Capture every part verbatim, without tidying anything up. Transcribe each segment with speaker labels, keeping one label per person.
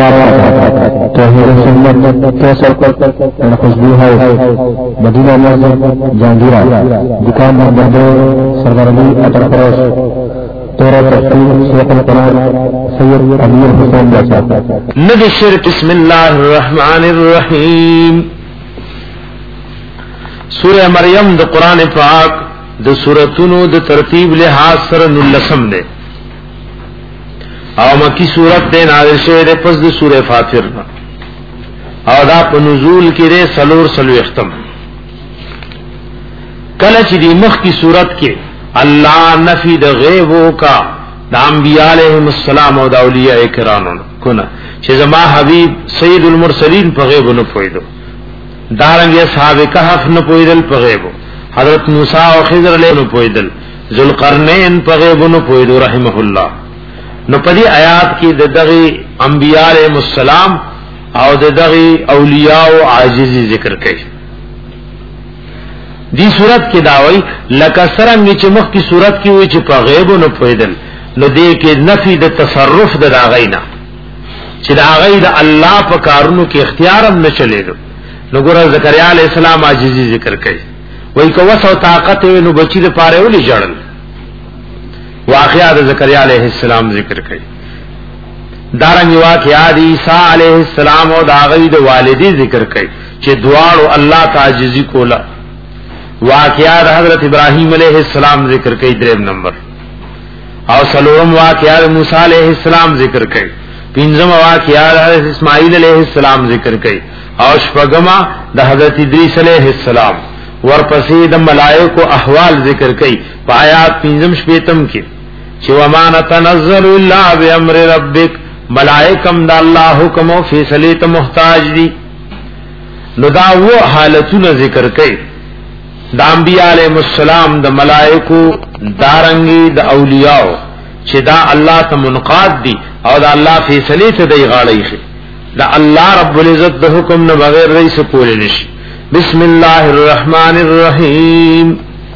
Speaker 1: توحید سنت کیسر خوشبو ہے مدینہ مسجد جہانگیرہ دکان نمبر دو سرگرمی اٹر فروش تورا تفصیل شیخ القرآن سید امیر حسین جیسا
Speaker 2: نبی شرک بسم اللہ الرحمن الرحیم سورہ مریم د قرآن پاک د سورتونو د ترتیب لحاظ سره نلسم ده او مکی سورت ده نازل شوه ده پس د سورہ فاطر او دا په نزول کې ده سلور سلو ختم کله چې د مخ کی سورت کې الله نفی د غیب کا د انبیاء علیهم السلام او د اولیاء کرامو کونه چې زما حبیب سید المرسلین په غیب نه پویدو دارنګه اصحاب کهف نه پویدل په غیب حضرت موسی او خضر له نه پویدل ذوالقرنین په غیب نه پویدو رحمه الله نو په دې آیات کې د دغه انبیاء علیهم السلام او د دغه اولیاء او عاجزی ذکر کړي دی صورت کې داوی لکه سرنګ چې مخ کی صورت کې وي چې په غیب نه پویدل نو دې کې نفي د تصرف د داغینا چې داغی د الله په کارونو کې اختیار هم نه چلیدو نو ګور زکریا علیہ السلام عاجزی ذکر کړي وای کو وسو طاقت نو بچی د پاره ولې جړل واقعات زکریا علیہ السلام ذکر کړي دارنګ واقعات عیسی علیہ السلام او داغی د والدی ذکر کړي چې دواړو الله تعجزی کولا واقعات حضرت ابراہیم علیہ السلام ذکر کئی دریم نمبر او سلورم واقعات موسیٰ علیہ السلام ذکر کئی پینزم واقعات حضرت اسماعیل علیہ السلام ذکر کئی او شپگما دا حضرت ادریس علیہ السلام ورپسید ملائک و احوال ذکر کئی پا آیات پینزم شپیتم کی چی وما نتنزل اللہ بی امر ربک ملائکم دا اللہ حکم و فیصلیت محتاج دی نو دا وہ حالتون ذکر کئی دا انبیاء علیہ السلام دا ملائکو دارنگی دا اولیاء چی دا اللہ تا منقاد دی او دا اللہ فیصلی تا دی غاڑی خی دا اللہ رب العزت دا حکم نا بغیر رئیس پولی نشی بسم اللہ الرحمن الرحیم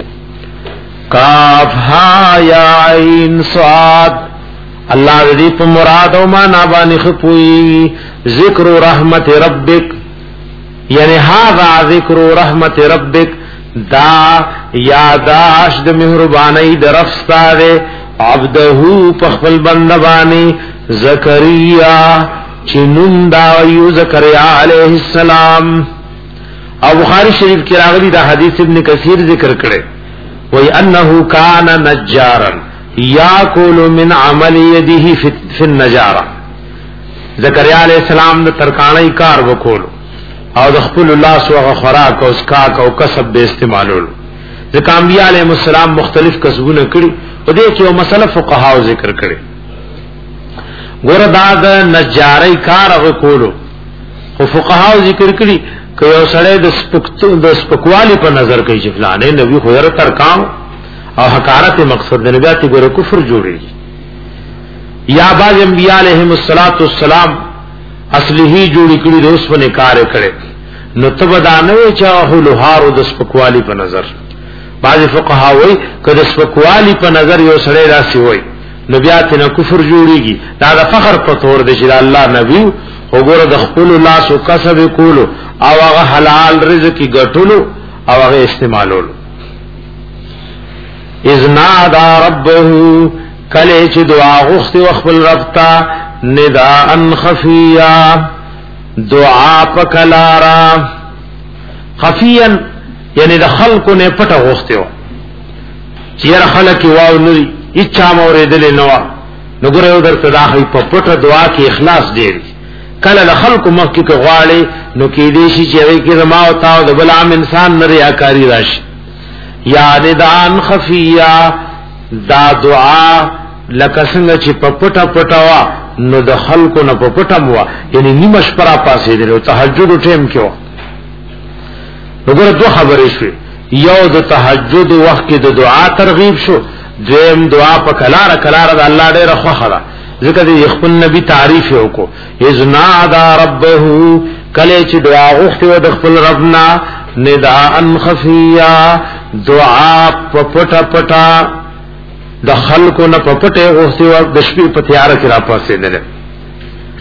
Speaker 2: کاف ہا یا عین صاد اللہ دی پا مراد و مانا بانی خپوئی ذکر رحمت ربک یعنی هذا ذکر رحمت ربک دا یاداش د مهربانی د رفستا ده عبده پخپل بندبانی زکریا چنون دا یو زکریا علیہ السلام او بخاری شریف کی راغلی دا حدیث ابن کثیر ذکر کرے وی انه کان نجارا یاکل من عمل یده فی النجارہ زکریا علیہ السلام دا ترکانی کار وکولو او د خپل الله سوغه خوراک او اسکاک او کسب به استعمالول ځکه انبیاء علیهم السلام مختلف کسبونه کړي او دې کې یو مسله فقها ذکر کړي ګور دا د نجاری کار وکولو او فقها ذکر کړي که یو سړی د سپکتو د سپکوالی په نظر کوي چې فلانه نبی خو یې ترکام او حقارت مقصد د نبیات ګور کفر جوړي یا باز انبیاء علیهم السلام اصلی ہی جوڑی کړي د اوس په کار کړي نو تبدانوي چا هو لوهارو د سپکوالی په نظر بعض فقها وای کله سپکوالی په نظر یو سړی راسي وای نبیات نه کفر جوړيږي دا د فخر په تور د چې الله نبی وګوره د خپل الله سو کسب کولو او هغه حلال رزق ګټلو او هغه استعمالولو اذنا دا ربه کله چې دعا غوښتي خپل رب ته نداء خفیا دعا پکلارا خفیا یعنی د خلقو نه پټه غوښتیو چیر خلق واو نری اچھا موریدل نو نو ګره درته داخلي په پټه دعا کې اخلاص ډیر کله د خلقو مخکې کې غواړي نو کې دې شي چې وی کې ما او تاو د بل عام انسان نه ریاکاری راشي یا نداء خفیا دا دعا لکه څنګه چې په پټه پټه وا نو د خلکو نه په پټم وا یعنی نیمه شپه را پاسې دی تهجد ټیم کې و وګوره دوه خبرې شوې یو د تهجد وخت کې د دعا ترغیب شو دیم دعا په کلاره کلاره د الله ډېر خوخه ده ځکه د خپل نبی تعریف وکړو اذنا دا ربه کله چې دعا غوښتي د خپل ربنا نداء خفیا دعا په پټه پټه د خلکو نه په پټه غوښتي او د شپې په تیار کې را پاسې ده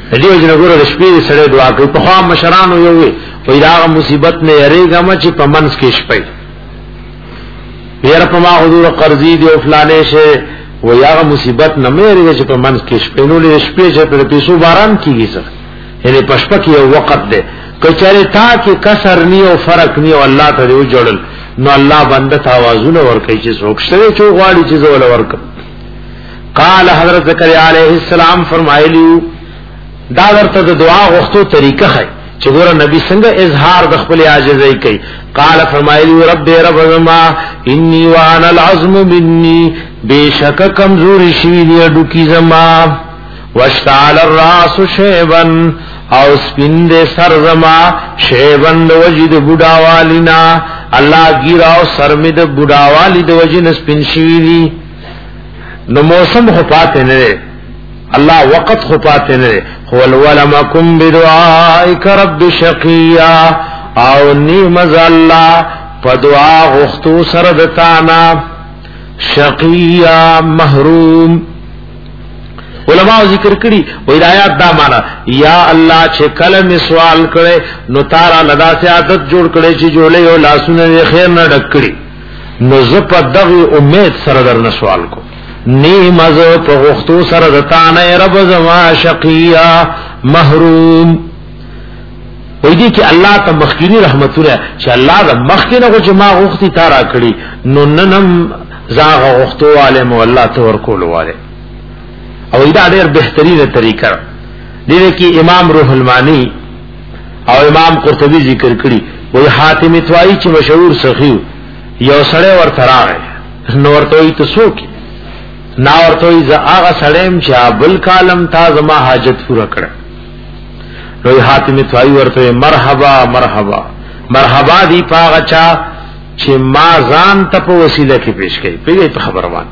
Speaker 2: دیو جن ګور د شپې سره دعا کوي په خوا مشرانو یو وي وای دا مصیبت نه یریګه مچ په منس کې شپې یاره په ما حضور قرضی دی او فلانه شه و یا مصیبت نه مېریږي چې په منس کې شپې نو لې شپې چې په پیسو باران کیږي سره یعنی پښپ کې یو وخت دی کچره تا کې کسر نی او فرق نی او الله ته یو جوړل نو الله بنده توازن ور کوي چې څوک شته چې غواړي چې زول ورک قال حضرت زکریا علیہ السلام فرمایلی دا ورته د دعا غوښتو طریقه ہے چې ګور نبی څنګه اظهار د خپل عاجزۍ کوي قال فرمایلی رب رب ما انی وانا العظم مني بیشک کمزوری شوی دی اډو کی زما واشتعل الراس شیبا او سپند سر زما شیبن د وجد بډاوالینا الله ګیرا او سرمد بډاوالی د وجن سپین شوی دی نو موسم خپات نه الله وقت خپات نه هو ولمکم بدعائک رب شقیا او نیمز الله فدعا غختو سردتانا شقیا محروم علماء ذکر کړي و ہدایت دا معنا یا الله چې کلم سوال کړي نو تارا لدا سے عادت جوړ کړي چې جوړې او لاسونه خیر نه ډکړي نو زه په دغه امید سره در سوال کو نیمز په غختو سردتانا رب زما شقیا محروم وې دي چې الله ته مخکینی رحمتونه چې الله د مخکینه کو چې ما غوښتي تارا کړی نو ننم زاغ غوښتو عالم والله ته ورکول والے او دا ډېر بهترینه طریقه دی چې امام روح المانی او امام قرطبی ذکر کړی وې حاتم طوایی چې مشهور سخی یو سړی ورته راغی نو ورته وې تاسو کې نا ورته وې هغه سړیم چې بل کالم تا زما حاجت پورا کړ نو حاتم طوایی ورته مرحبا مرحبا مرحبا دی پاغه چا چې ما ځان ته په وسیله کې پیش کړي په خبر وان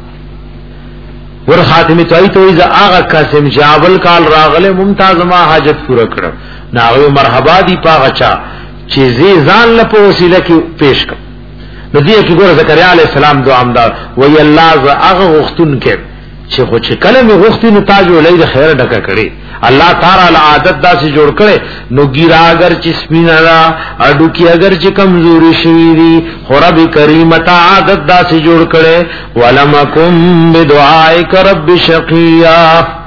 Speaker 2: ور حاتم طوایی ته وې هغه قسم چې ابل کال راغله ممتاز ما حاجت پورا کړ نو مرحبا دی پاغه چا چې زی ځان له په وسیله کې پیش کړ نو دې کې ګور زکریا علی السلام دعا امدار وی الله ز هغه وختون کې چې خو چې کلمه وختونو تاج ولې د خیر ډکه کړي الله تعالی عادت داسې جوړ کړي نو ګیرا اگر چې سپینا را اډو کې اگر چې کمزوري شي دي رب کریم تا عادت داسې جوړ کړي ولمکم بدعائک رب شقیا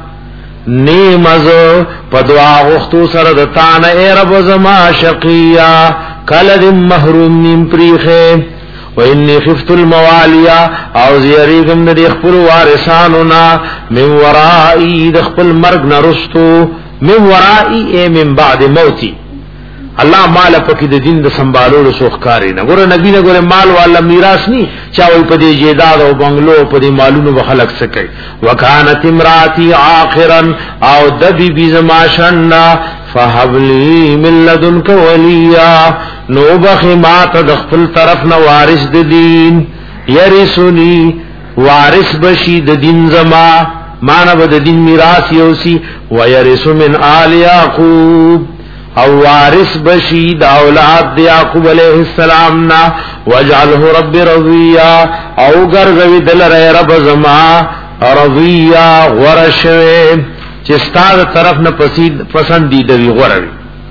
Speaker 2: نیمز په دعا غختو سره د تانه ای رب زما شقیا کله محروم نیم پریخه وإني خفت المواليا او زیریگم ندی خپل وارثانونا من ورائی دخپل مرگ نرستو من ورائی اے من بعد موتی اللہ مال پکی د دین د سنبالو سوخکاری نه ګوره نبی نه ګوره مال والا میراث ني چاوي په دې جیداد او بنگلو په دې مالونو بخلق سکے وکانت امراتی آخرا او د بی بی زماشنا فهب لي من لدنك وليا نو بخي ما تدخل طرف نو وارث د دین يرثني وارث بشي د دین زما مانو د دین میراث یوسی ويرث من آل يعقوب او وارث بشي د اولاد د يعقوب عليه السلام نا وجعله رب رضيا او غرزوي دل رب زما رضيا ورشه چې ستاسو طرف نه پسندیده وی غوړوي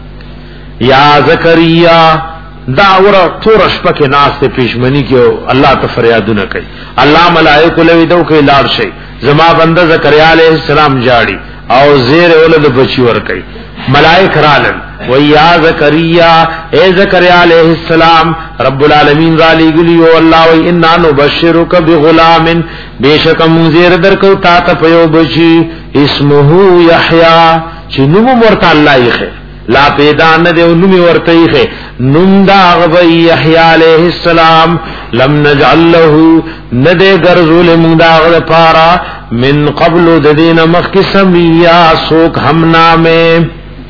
Speaker 2: یا زکریا دا ور تور شپه کې ناس ته پېشمنی کې الله ته فریادونه کوي الله ملائکه لوي دو کې لاړ شي زما بنده زکریا علیہ السلام جاړي او زیر ولد بچي ور کوي ملائک رالن و یا زکریا اے زکریا علیہ السلام رب العالمین ذالی گلی و اللہ و انا نبشرک بغلام بیشک منذیر درکو تا ته پیو بچی اسمه یحیی چې نوم ورته الله یې لا پیدا نه دی نوم ورته یې نوم دا غو یحیی علیہ السلام لم نجعل له ندی غرزول من دا غ پارا من قبل د دین مخک سمیا سوک هم نامه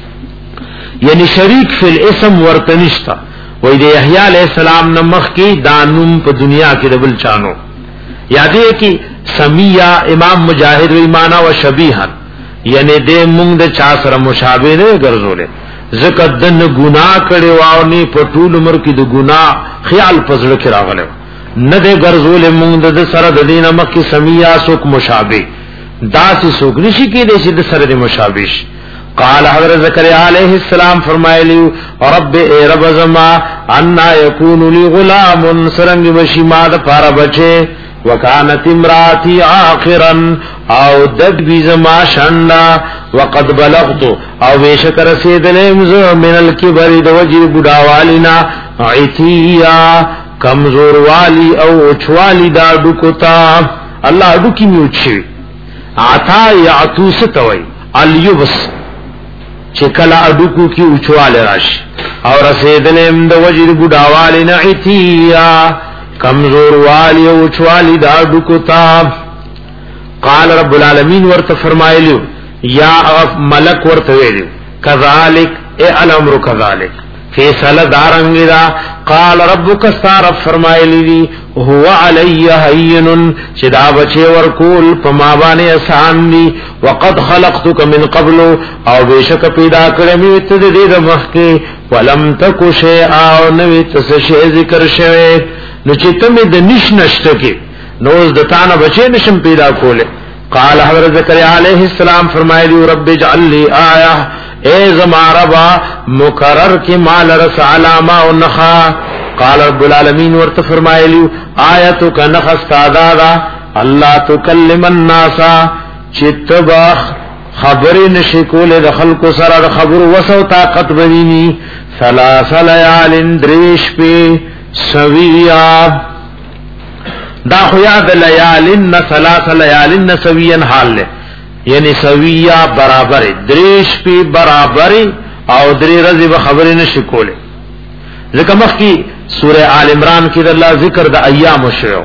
Speaker 2: یعنی شریک فی الاسم ورتنشتا وی دی یحیی علیہ السلام نمخ کی دانم په دنیا کې دبل چانو یادې کی سمیا امام مجاهد وی معنا و شبیها یعنی دې مونږ د چا سره مشابه نه ګرځولې زکه دن ګناه کړي واو نه په ټول عمر کې د ګناه خیال پزړه کې راغله نه دې ګرځولې مونږ د سره د دین مخ کی سمیا سوک مشابه داسې سوک نشي کې دې چې د سره د مشابه قال حضرت زکریا علیہ السلام فرمایلی رب اے رب زما انا یکون لی غلام سرنگ بشی ما د پارا بچے وکانت امراتی آخرا او دد بی زما شننا وقد بلغت او بیشک رسیدلیم زو من الکبر دو وجی بڑاوالنا عتیا کمزور والی او اچوالی دا ڈکتا اللہ ڈکی میں اچھوی عطا یعطو ستوئی الیبس چکل اڈکو کی اچوال راش اور رسیدلیم دو وجی بڑاوالنا عتیا کمزور والی او اچوالی دا ڈکتا قال رب العالمین ورت فرمایلیو یا ملک ورت ویلیو کذالک اے الامر کذالک فیصلہ دارنگی دا قال ربک استعرف فرمایلی دی هو علی حین چدا بچے ورکول پمابانے اسان دی وقد خلقتک من قبل او بیشک پیدا کرمی اتدی دا مخی ولم تکو شیئا او نویت سشی ذکر شوی نو چتمی دا نش نشتکی نوز دتانا بچے نشم پیدا کولے قال حضرت زکریا علیہ السلام فرمائے دی رب اجعل لی آیہ اے زماربا مقرر کی مال رس علاما و نخا قال رب العالمین ورت فرمائے لی آیتو کا نخستا دادا اللہ تکلم الناسا چتباخ خبری نشکول دخل کو سر خبر وسو طاقت بنینی ثلاث لیال دریش پی سویاب دا خیاد لیالن ثلاث لیالن سویان حال لے یعنی سویہ برابر دریش پی برابر او دری رضی بخبری نشکولے ذکر مخی سورہ آل عمران کی اللہ ذکر دا ایام شعو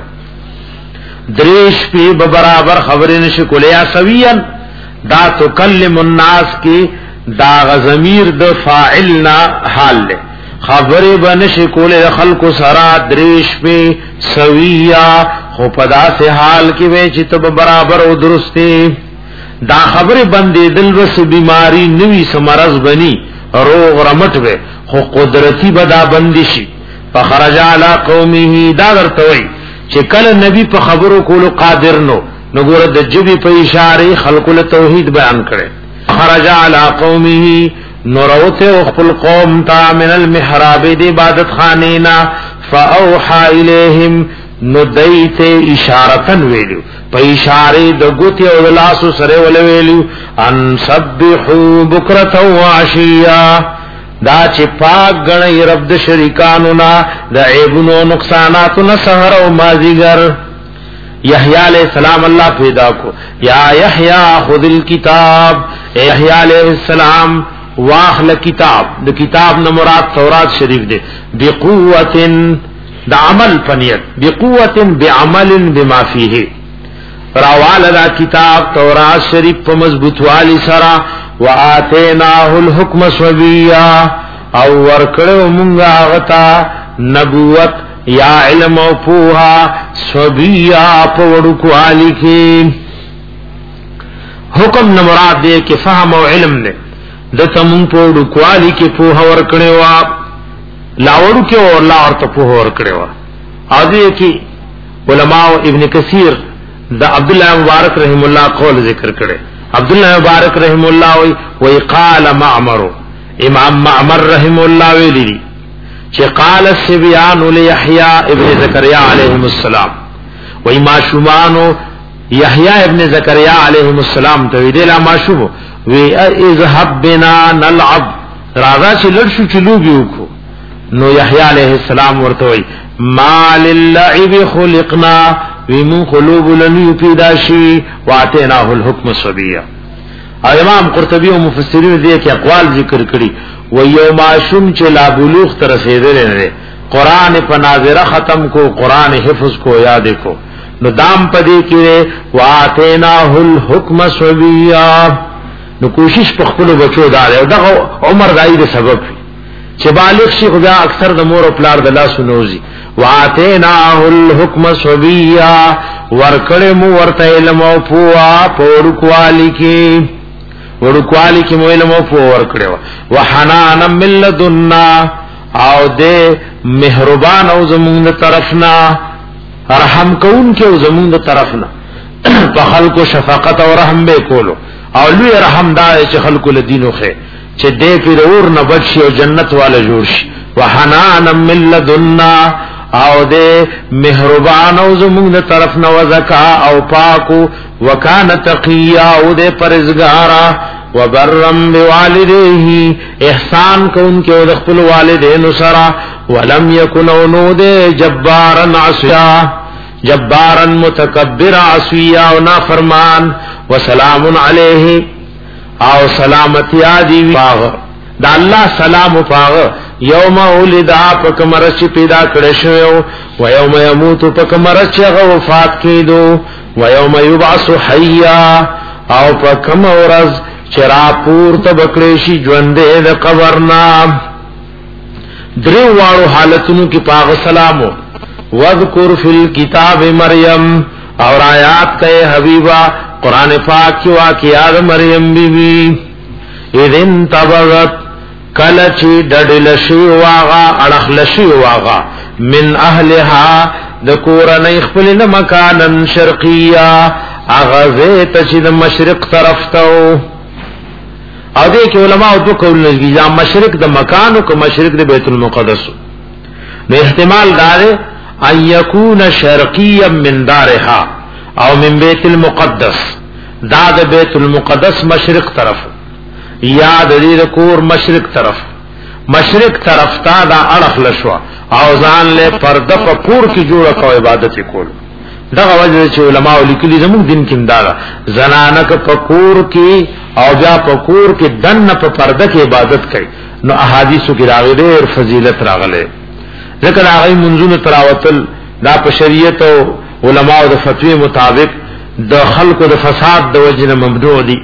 Speaker 2: دریش پی برابر خبری نشکولے یا سویان دا تکلم الناس کی دا غزمیر دا فاعلنا حال لے خبری بنشی کولے خلق سرا دریش پہ سویہ خو پدا سے حال کی وے چتب برابر او درستے دا خبری بندی دل بس بیماری نوی سمرز بنی روغ رمٹ وے خو قدرتی بدا بندشی فخرج علی قومی دا درتوئی چکل نبی پا خبرو کولو قادر نو نگور دا جبی پا اشاری خلقو لتوحید بیان کرے خرج علی قومی نوروتے اخپل قوم تا من المحراب دی عبادت خانینا فاوحا الیہم ندیت اشارتن ویلیو پا اشاری دگوتی اولاسو سرے ولویلیو ان سبحو بکرتا وعشیا دا چی پاک گنی رب دا شرکانونا دا عیبنو نقصاناتونا سہر و مازیگر یحییٰ علیہ السلام اللہ پیدا کو یا یحییٰ خذ الکتاب اے یحییٰ علیہ السلام واخل کتاب دا کتاب نمرات تورات شریف دے بقوت دا عمل پنیت بقوت بعمل بما فیہ راوال دا کتاب تورات شریف پا مضبوط والی سرا وآتیناہ الحکم صبیہ او ورکڑو منگا آغتا نبوت یا علم و پوہا صبیہ پا وڑکوالی کی حکم نمرات دے کہ فهم و علم دے دتا من پوڑو کوالی کے پوہ ورکڑے وا لاوڑو کے اور لا اور تا پوہ ورکڑے وا آدھے کی علماء ابن کثیر دا عبداللہ مبارک رحم اللہ قول ذکر کرے عبداللہ مبارک رحم اللہ وی قال معمرو امام معمر رحم اللہ ویلی دی چی قال السبیان لیحیاء ابن زکریہ علیہ السلام وی ما شمانو یحیاء ابن زکریہ علیہ السلام تو دیلا ما شمو وی اذهب بنا نلعب راضا چی لڑشو چلو بیو کو نو یحییٰ علیہ السلام ورتوئی ما للعب خلقنا وی من خلوب لنیو پیدا شوی واتیناہ الحکم صبیہ اور امام قرطبی و مفسرین دے کہ اقوال ذکر کری و یوم آشم چی لا بلوغ ترسیدے لے قرآن پناظرہ ختم کو قرآن حفظ کو یاد کو نو دام پدے کرے واتیناہ الحکم صبیہ نو کوشش په خپل بچو دار او دغه عمر دای د سبب چې بالغ شي خدا اکثر د مور او پلار د لاس نوزي واتیناه الحکم صبیا ورکړې مو ورته علم او پوها پورکوالی کی ورکوالی کی مو علم او پوها ورکړو وحنان من لدنا او دې مهربان او زمونږ طرفنا رحم کون کې او زمونږ طرفنا په خلکو شفقت او رحم به کولو او لوی رحم دا چې خلق له دینو خې چې دې پیر اور نه بچي او جنت والا جوړ شي وحنان من لدنا او دې مهربان او زموږ د طرف نه وزکا او پاکو وکانه تقیا او دې پرهیزګارا وبرم بوالديه احسان کوونکې او د خپل والدینو سره ولم يكن نود جبارا عصيا جبارا متکبر عصيا او نافرمان وسلام عليه او سلامتی ادي پاغ دا الله سلام پاغ یوم ولد پکمرچ پیدا کړه شو و یوم يموت پکمرچ وفات کیدو و یوم يبعث حيا او پکم ورځ چرا پور تبکړې شي ژوندې د قبرنا درو واړو حالتونو کې پاغ سلامو واذکر فی الكتاب مریم اور آیات کہے حبیبا قرآن پاک کی واقعات مریم بی بی اذن تبغت کلچی ڈڈلشی واغا اڑخلشی واغا من اہلها دکورن اخفلن مکانا شرقیا اغزیت چی دا مشرق طرفتو او دے کہ علماء دو قول نزگی جا مشرق دا مکانو که مشرق دا بیت المقدسو نو احتمال دارے ان یکون شرقیا من دارها او من بیت المقدس دا دا بیت المقدس مشرق طرف یا دا دید کور مشرق طرف مشرق طرف تا دا اڑخ لشوا او ځان له پرده په کور کې جوړه کو عبادت کول دغه وجه چې علماء لیکلي زموږ دین کې انداله زنانه په کور کې او بیا په کور کې دن په پرده کې عبادت کوي نو احادیثو کې راغلي ډېر فضیلت راغله ذکر هغه منځونه تراوتل دا په شریعت او علماء د فتوی مطابق د خلقو د فساد د وجنه ممنوع دي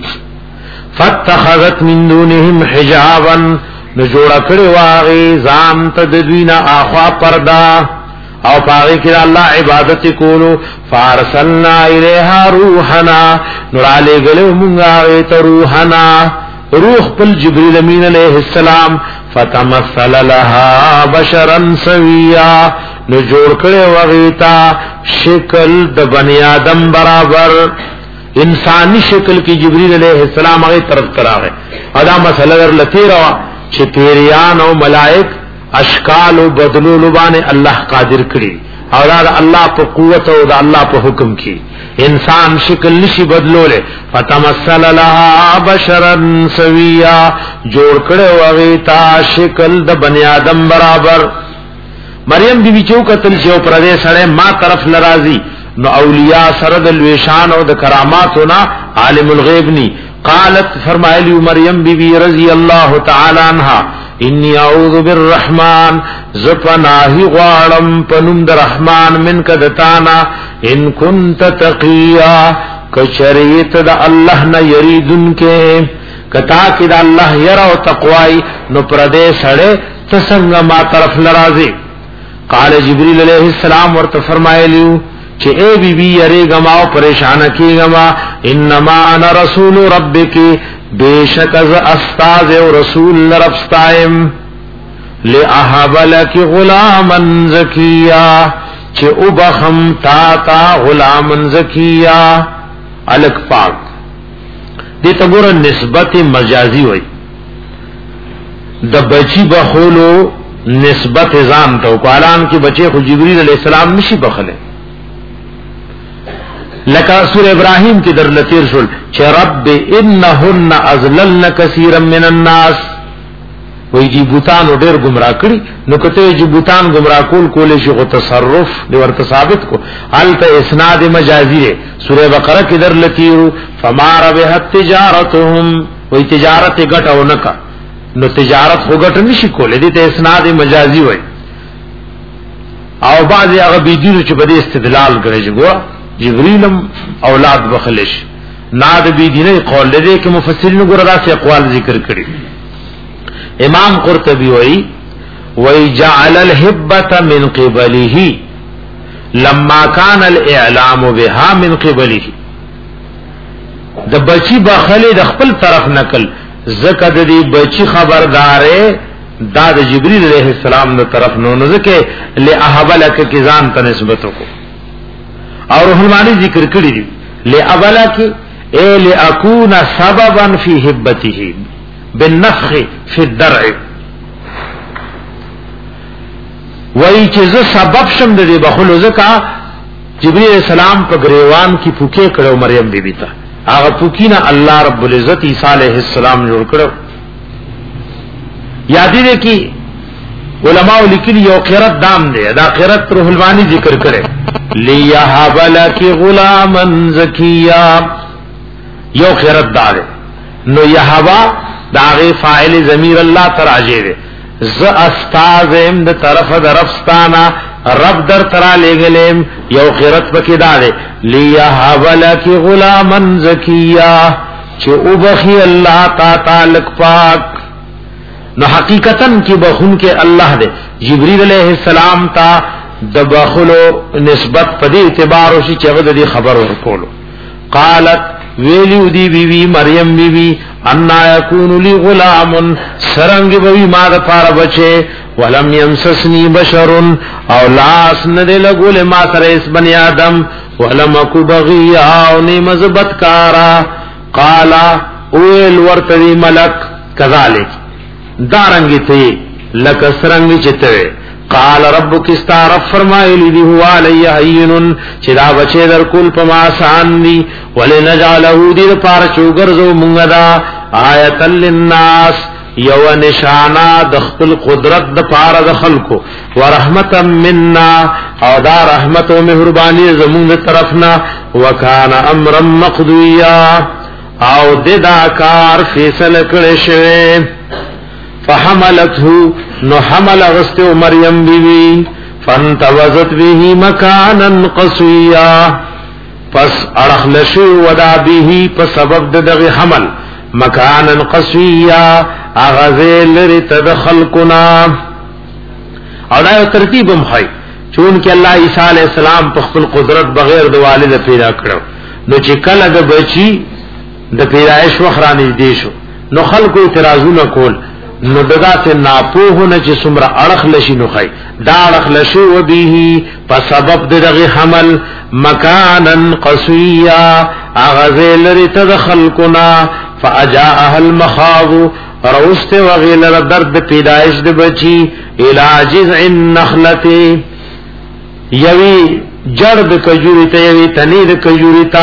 Speaker 2: فتخذت من دونهم حجابا نجوړه کړي واغي ځان ته د دوینا اخوا پردا او پاره کې الله عبادت کولو فارسلنا الیها روحنا نور علی غلو مونږه ته روحنا روح پل جبريل امین علیہ السلام فتمثل لها بشرا سویا نو جوړ کړي وغیتا شکل د بنی آدم برابر انسانی شکل کی جبريل علیہ السلام هغه طرف تراغه ادا مسله ورلتی روا چې پیریان او ملائک اشکال او بدلول باندې الله قادر کړي او دا الله په قوت او دا الله په حکم کې انسان شکل نشي بدلوله فتمثل لها بشرا سویا جوړ کړي وغیتا شکل د بنی آدم برابر مریم بی بی چو قتل شو پردې سره ما طرف ناراضي نو اولیاء سره د لوشان او د کراماتنا عالم الغیب ني قالت فرمایلی مریم بی بی رضی اللہ تعالی عنها انی اعوذ بالرحمن زپناہی غوارم پنم در رحمان من کدتانا ان کنت تقیا کچریت دا اللہ نا یریدن کے کتا کی دا اللہ یرا و تقوائی نو پردے سڑے تسنگ ما طرف لرازی قال جبریل علیہ السلام ورت فرمایلیو چې اے بی بی یری گما او پریشان کی گما انما انا رسول ربک بیشک از استاد او رسول ربستایم لاحب لك غلاما زکیا چې او بخم تا تا غلاما زکیا الک پاک دې ته ګور نسبت مجازی وای د بچی بخولو نسبت ځان ته قرآن کې بچي خو جبريل علیہ السلام نشي بخله لکه سورہ ابراہیم کی در لتیر شل چه رب انہن ازللن کثیرا من الناس وی جی بوتانو دیر گمراہ کری نو کتے جی بوتان گمراہ کول کولے شیخو تصرف دیورت ثابت کو حالتا اسناد مجازی ہے سورہ بقرہ کی در لتیرو فما ربحت تجارتهم وی تجارت گٹاو نکا نو تجارت خو گٹ نشی کولے دیتا اسناد مجازی وی او بعضی اغا بیدینو چه بدے استدلال کرے جگوا جبریلم اولاد بخلش ناد بی دینه قول دے کہ مفسرین گردا سے اقوال ذکر کړي امام قرطبی وای وای جعل الهبه من قبله لما كان الاعلام بها من قبله د بچی بخله د خپل طرف نقل زکه د دې بچی خبردارې دا د جبرئیل علیہ السلام نو طرف نو نو زکه لاحبلک کی ځان ته نسبت کو اور رحمانی ذکر کړی دی لابلا کی اے لأکون سببا فی حبته بالنفخ فی الدرع وای چې زه سبب شم د دې بخلو زکا جبرئیل السلام په غریوان کی پوکې کړو مریم بیبی ته هغه پوکینه الله رب العزت عیسی علیہ السلام جوړ کړو یاد دې کی علماء لیکلي یو قرات دام دی دا قرات روح المانی ذکر کړي لیهب لک غلاما زکیا یو قرات دار نو یهبا داغه فاعل ضمیر الله تراجه دی ز استاذ ام د طرف درفستانا رب در ترا لګلم یو قرات پکې دار لیهب لک غلاما زکیا چې او بخي الله تعالی پاک نو حقیقتاً کی بخون کے اللہ دے جبریل علیہ السلام تا دبخلو نسبت پدی اعتبار وشي چغد دی خبر ورکولو قالت ویلیو دی بی بی مریم بی بی انا یکون لی غلام سرنگ بی ما دا پار بچے ولم یمسسنی بشر او لاس ندے لگول ما سر اس بنی آدم ولم اکو بغیاو نیم زبتکارا قالا اویل ورتدی ملک کذالک دارنگی تی لکسرنگی چتوے قال ربک استعرف فرمائلی دی ہوا علی حینن چدا بچے در کل پما آسان دی ولی نجعلہو دی پار چوگرزو منگدا آیتا للناس یو نشانا دخل قدرت د پار دخل کو ورحمتا مننا او دا رحمت و مہربانی زمون دی طرفنا وکان امرا مقضویا او ددا کار فیصل کرشوے فحملته نو حمل غستو مریم بیوی فانتوزت به مکانا قصویا پس ارخلشو ودا به پس سبب دغی حمل مکانا قصویا اغزیل رتدخل کنا او دا یو ترتیب مخی چونکہ اللہ عیسیٰ علیہ السلام پخپل قدرت بغیر د والد پیدا کرو نو چې کله د بچی د پیدائش وخرانی دیشو نو خلقو اعتراضونه کول نو دغه ته ناپوهونه چې څومره اړخ لشي نو خی دا اړخ لشي و به په سبب دغه حمل مکانن قصیا اغذل لرتدخل کنا فاجاء المخاض روست وغیل درد پیدائش د بچی علاج النخلته یوی جرد کجوری ته یوی تنید کجوری تا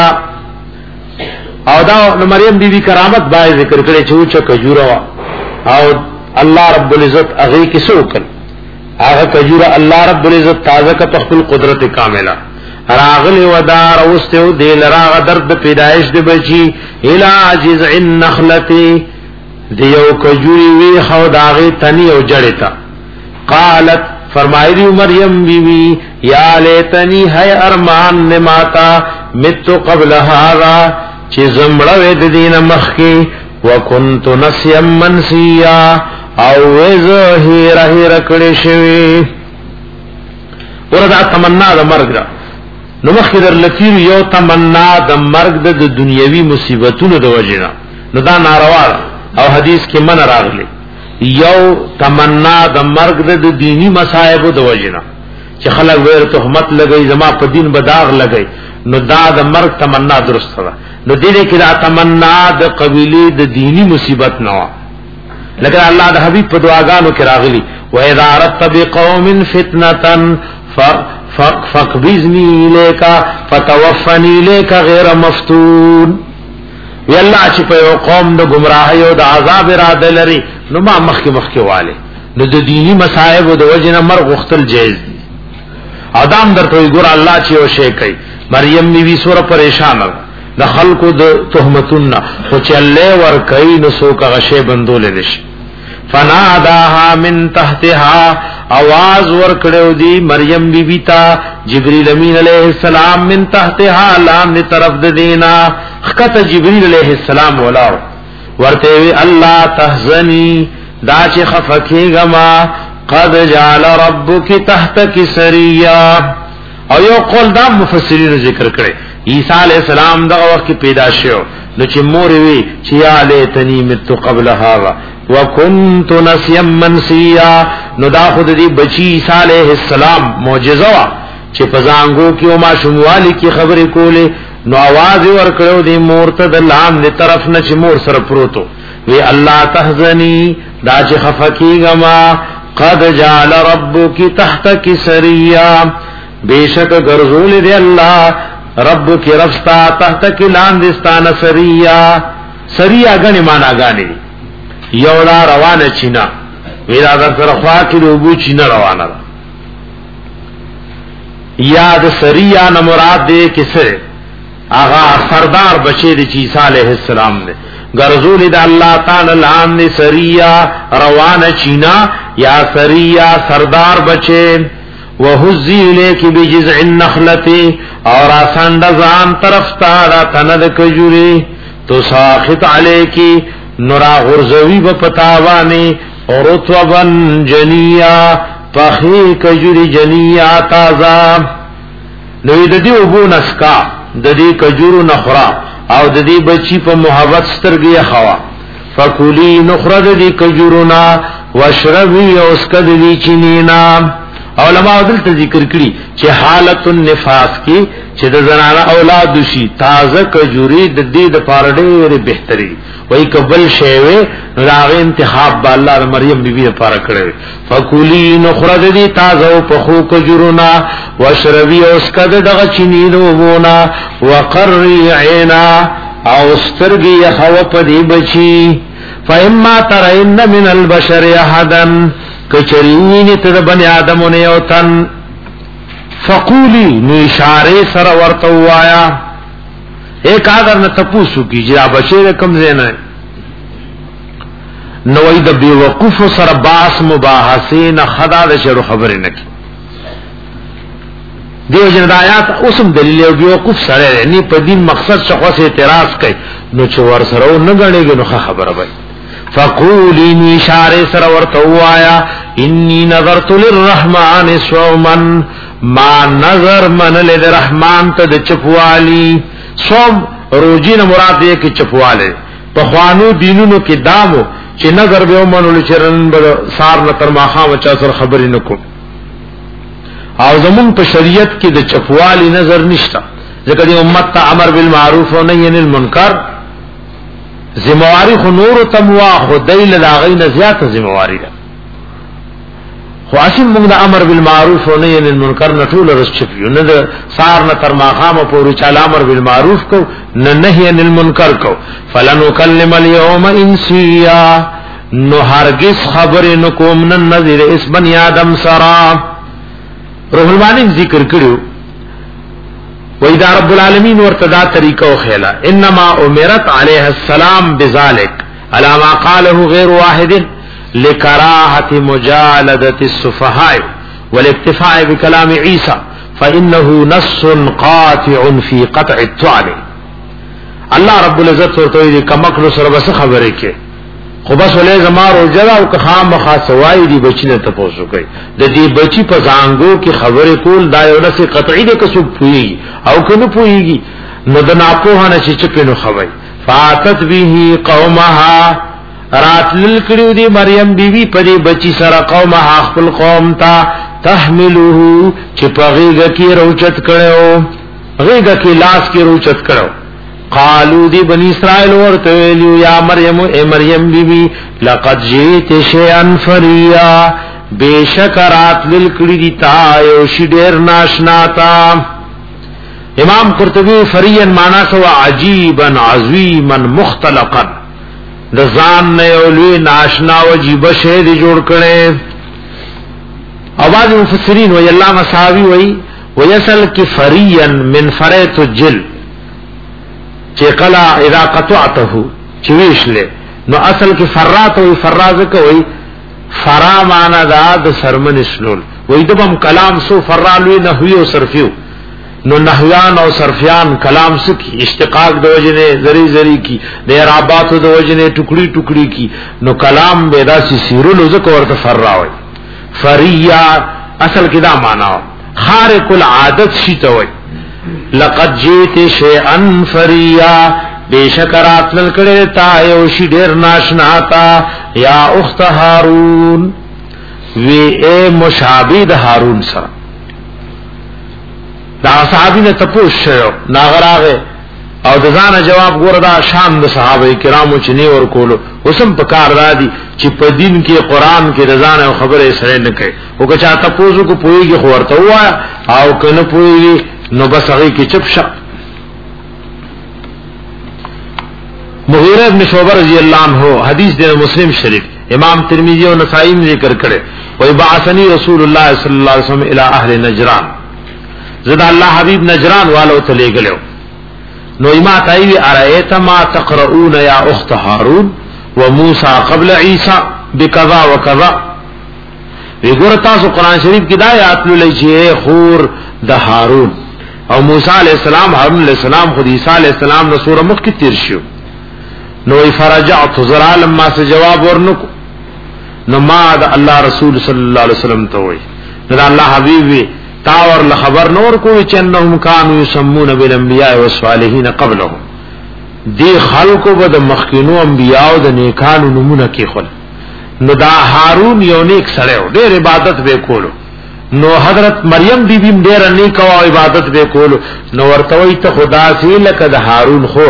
Speaker 2: او دا مریم بی بی کرامت باندې ذکر کړي چې اوچ کجورا او الله رب العزت اغه کی سوکل هغه کجورا الله رب العزت تازه کا تخفل قدرت کامله راغلی ودار اوسته دل راغ درد پیدائش دی بچی علاج النخلته دیو کجوری وی خو داغه تنی او جړتا قالت فرمایلی مریم بی بی یا لیتنی ہے ارمان نماتا مت قبل هذا چې زمړه د دین مخکی وکنت نسیا منسیا او وزه هیر کړي شوی وردا تمنا د مرګ نو مخکې در لکیر یو تمنا د مرګ د دنیوي مصیبتونو د وجنه نو دا ناروا او حدیث کې من راغلی یو تمنا د مرګ د دینی مصائب د وجنه چې خلک ور تهمت لګي زما په دین بداغ لګي نو دا د مرګ تمنا درست ده نو دې کې دا تمنا د قبيله د دینی مصیبت نه و لکه الله د حبيب په دعاګانو کې راغلي و اذا اردت بقوم فتنه فقبضني اليك فتوفني اليك غير مفتون وی الله چې په یو قوم د گمراهۍ او د عذاب اراده لري نو ما مخکې مخکې والے نو د دینی مصائب او د وجنه مرګ وختل جایز دي ادم درته ګور الله چې او شی کوي مریم نیوی سور پریشان د خلقو د تهمتون خو چې الله ور کوي نو سو کا غشه بندول نشي فناداها من تحتها आवाज ور کړو دی مریم بی بی تا جبرئیل امین علیہ السلام من تحتها لام نے طرف د دینا خط جبرئیل علیہ السلام ولا ورته وی الله تحزنی دا چې خفکی غما قد جعل ربک تحتک سریا او یو قول دا مفسرین ذکر کړي عیسی علیہ السلام دغه وخت پیدا شو نو چې مور وی چې یا لیتنی مت قبل هذا وکنت نسیا منسیا نو دا خود دی بچی عیسی علیہ السلام معجزه وا چې پزانګو کې او ما شموالی کی خبرې کولې نو आवाज ورکړو دی مور ته د لاندې طرف نه چې مور سره پروتو وی الله تحزنی دا چې خفقیګما قد جعل ربک تحتک سریا بیشک غرزول دی الله ربک رفستا تحتک لاندستان سریا سریا غنی معنا غانی یو لا روانه چینا ویرا در سره خوا کې لوبو چینا روانه یاد سریا نه مراد دی کسه آغا سردار بچی دی عیسی علیہ السلام نے غرزول د الله تعالی لاندې سریا روانه چینا یا سریا سردار بچے وحزی الیک بجذع النخلة اور آسان دزان طرف تا تند کجوری تو ساخت علیکی نرا غرزوی بپتاوانی رطوبا جنیا پخی کجوری جنیا تازا نوی د دې وبو نسکا د دې کجورو نخرا او د دې بچی په محبت سترګې خوا فکولی نخرا د دې کجورونا واشربی او اسکد دې چینینا علماء دلته ذکر کړي چې حالت النفاس کې چې د زنانه اولاد شي تازه کجوري د دې د پاره ډېر بهتري وای قبل شیوه راغه انتخاب با الله مریم بیبي لپاره کړی فکولی نخرا د دې تازه په خو کجورونا واشربی او اسکد دغه چینینو وونا وقری عینا او سترګي خو په دې بچي فإما ترين من البشر احدا کچریوینی ته بنی آدمونه یو تن فقولی نو اشاره سره ورته وایا ایک اگر نه تپوسو کی جا بشیر کم زینه نو اید بی وقوف سره باس مباحثین خدا د شروع خبرې نکی دیو جن آیات اوسم دلیل او بی وقوف سره نه په دین مقصد شخص اعتراض کوي نو چې ور سره نه غړيږي نو خبره وای فقولی نی اشاره سره ورته وایا انی نظرت للرحمن صوما ما نظر من للرحمن ته د چپوالی صوم روجین مراد یې کې چپواله په خوانو دینونو کې دامو چې نظر به ومنول چرن بل سار نه تر ماخا وچا سره خبرې نکو او زمون په شریعت کې د چپوالی نظر نشتا ځکه د امت ته امر بالمعروف او نهی عن المنکر ذمہواری خو نور تموا خدای له داغې نه زیاته ذمہواری ده خو اسیم موږ د امر بالمعروف او نهی عن المنکر نه ټول رس چپیو نه د سار نه تر ماخامه پورې چال امر بالمعروف کو نه نهی عن المنکر کو فلنکلم اليوم انسیا نو هرگز خبر نکوم نن نذیر اس بنی آدم سرا روح المانی ذکر کړو وَإِذَا رب العالمین ورتدا طریقہ خیلا انما امرت علیہ السلام بذلك على ما قاله غیر واحد لکراہت مجالدت السفهاء والاکتفاء بكلام عیسی فانه نص قاطع في قطع الطعن اللہ رب العزت ورته کمکلو سره بس خبره کې خو بس ولې زمار او جلا او خام خاصوای دی بچی نه تاسو کوي د دې بچی په زانګو کې خبره کول دا یو نس قطعی د کسب پوي او کنه پويږي نو د ناپوهانه چې چپینو خوي فاتت به قومها راتل کړو دی مریم بیبي په دې بچی سره قومها خپل قوم ته تحملوه چې پغیګه کې روچت کړو غیګه کې لاس کې روچت کړو قالو دی بنی اسرائیل ورته ویلو یا مریم اے مریم بی بی لقد جئت شیئا فریا بیشکرات للکړي دی تا یو شی ډیر ناشنا تا امام قرطبی فرین معنا سو عجیبا عظیما مختلقا د ځان نه یو لوی ناشنا او عجیب شی دی جوړ کړي اواز مفسرین وی الله مساوی وی ویسل کی فریا من فریت الجل چې کلا اذا قطعته چويشله نو اصل کې فرات او فراز کوي فرا معنا دا د سرمن اسلول وې دبم کلام سو فرالوی نحوی او صرفیو نو نحویان او صرفیان کلام سکی اشتقاق د وجنه زری زری کی د اعرابات د وجنه ټوکړي ټوکړي کی نو کلام بیدا سی سیرول ذکر ورته فراوي فریا اصل کې دا معنا خارق العادت شي ته وي لقد جئت شيئا فريا بیشکرات لکړه تا یو شی ډیر ناشنا تا یا اخت هارون وی اے مشابه د هارون سره دا صحابی نه تپوس شو ناغراغه او د ځان جواب ګور دا شان د صحابه کرامو چې نه ور کولو اوسم په کار را دي چې په دین کې قران کې د ځان او خبره سره نه کوي او که چاته پوزو کو پويږي خو ورته وا او کنه پويږي نو بس هغه کې چپ شپ. مغیرہ ابن شعبہ رضی اللہ عنہ حدیث دے مسلم شریف امام ترمذی اور نسائی نے ذکر کرے و بعثنی رسول اللہ صلی اللہ علیہ وسلم الی اهل نجران زدا اللہ حبیب نجران والو ته لګلو نو ما تایي ارایت ما تقرؤون یا اخت هارون وموسی قبل عیسی بکذا وکذا وګور تاسو قران شریف کې دا آیات لولې چې خور د هارون او موسی علیہ السلام هارون علیہ السلام خو عیسی علیہ السلام نو سوره مخ کې تیر شو نو فرجعت زرا لما سے جواب ورنکو نو ما دا اللہ رسول صلی اللہ علیہ وسلم تو وی دا اللہ حبیبی تاور لخبر نور کوئی چنہم کانو یسمون بالانبیاء والصالحین قبلهم دی خلقو با دا مخینو انبیاء دا نیکانو نمونہ کی خل نو دا حارون یو نیک سڑیو دیر عبادت بے کولو نو حضرت مریم بی بیم دیر نیکو عبادت بے کولو نو ورطوئی تا خدا سی لکا دا حارون خور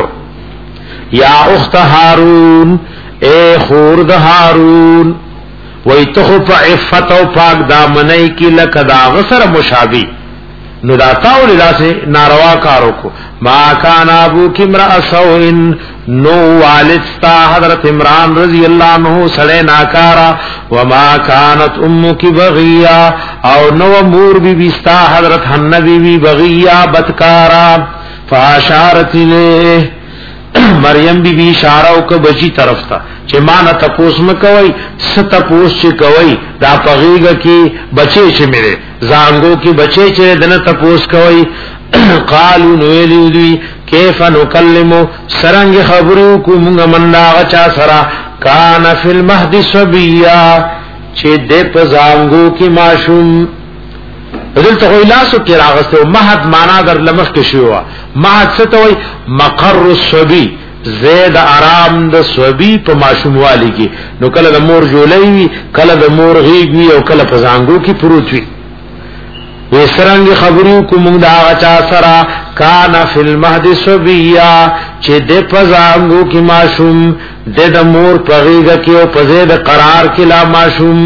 Speaker 2: یا اخت هارون اے خور د هارون وای ته په عفت او پاک دامنای کی لک دا غسر مشابه نو دا تاول لاسه ناروا کارو کو ما کان ابو کمرا سوین نو والد تا حضرت عمران رضی اللہ عنہ سڑے ناکارا وما کانت امک بغیا او نو مور بی بیستا حضرت حنہ بی بی بغیا بدکارا فاشارت الیہ مریم بی بی اشاره او که بچی طرف تا چې ما نه تپوس مکوي ست تپوس چې کوي دا پغیګه کې بچي چې مره زانګو کې بچي چې دنه تپوس کوي قالو نو ویلی دی کیف نکلمو سرنګ خبرو کو موږ مندا غچا سرا کان فی المهد صبیا چې د پزانګو کې ماشوم دلته ویلاسو کې راغسته مهد معنا در لمخ کې شو مهد څه ته وای مقر الصبی زید آرام د صبی په ماشوم والی کې نو کله د مور جولای کله د مور غیږ او کله پزانګو کې پروت وي وسرنګ خبرو کوم دا چا سرا کان فی المهد صبیا چې د پزانګو کې ماشوم د مور پغیږه کې او پزید قرار کې لا ماشوم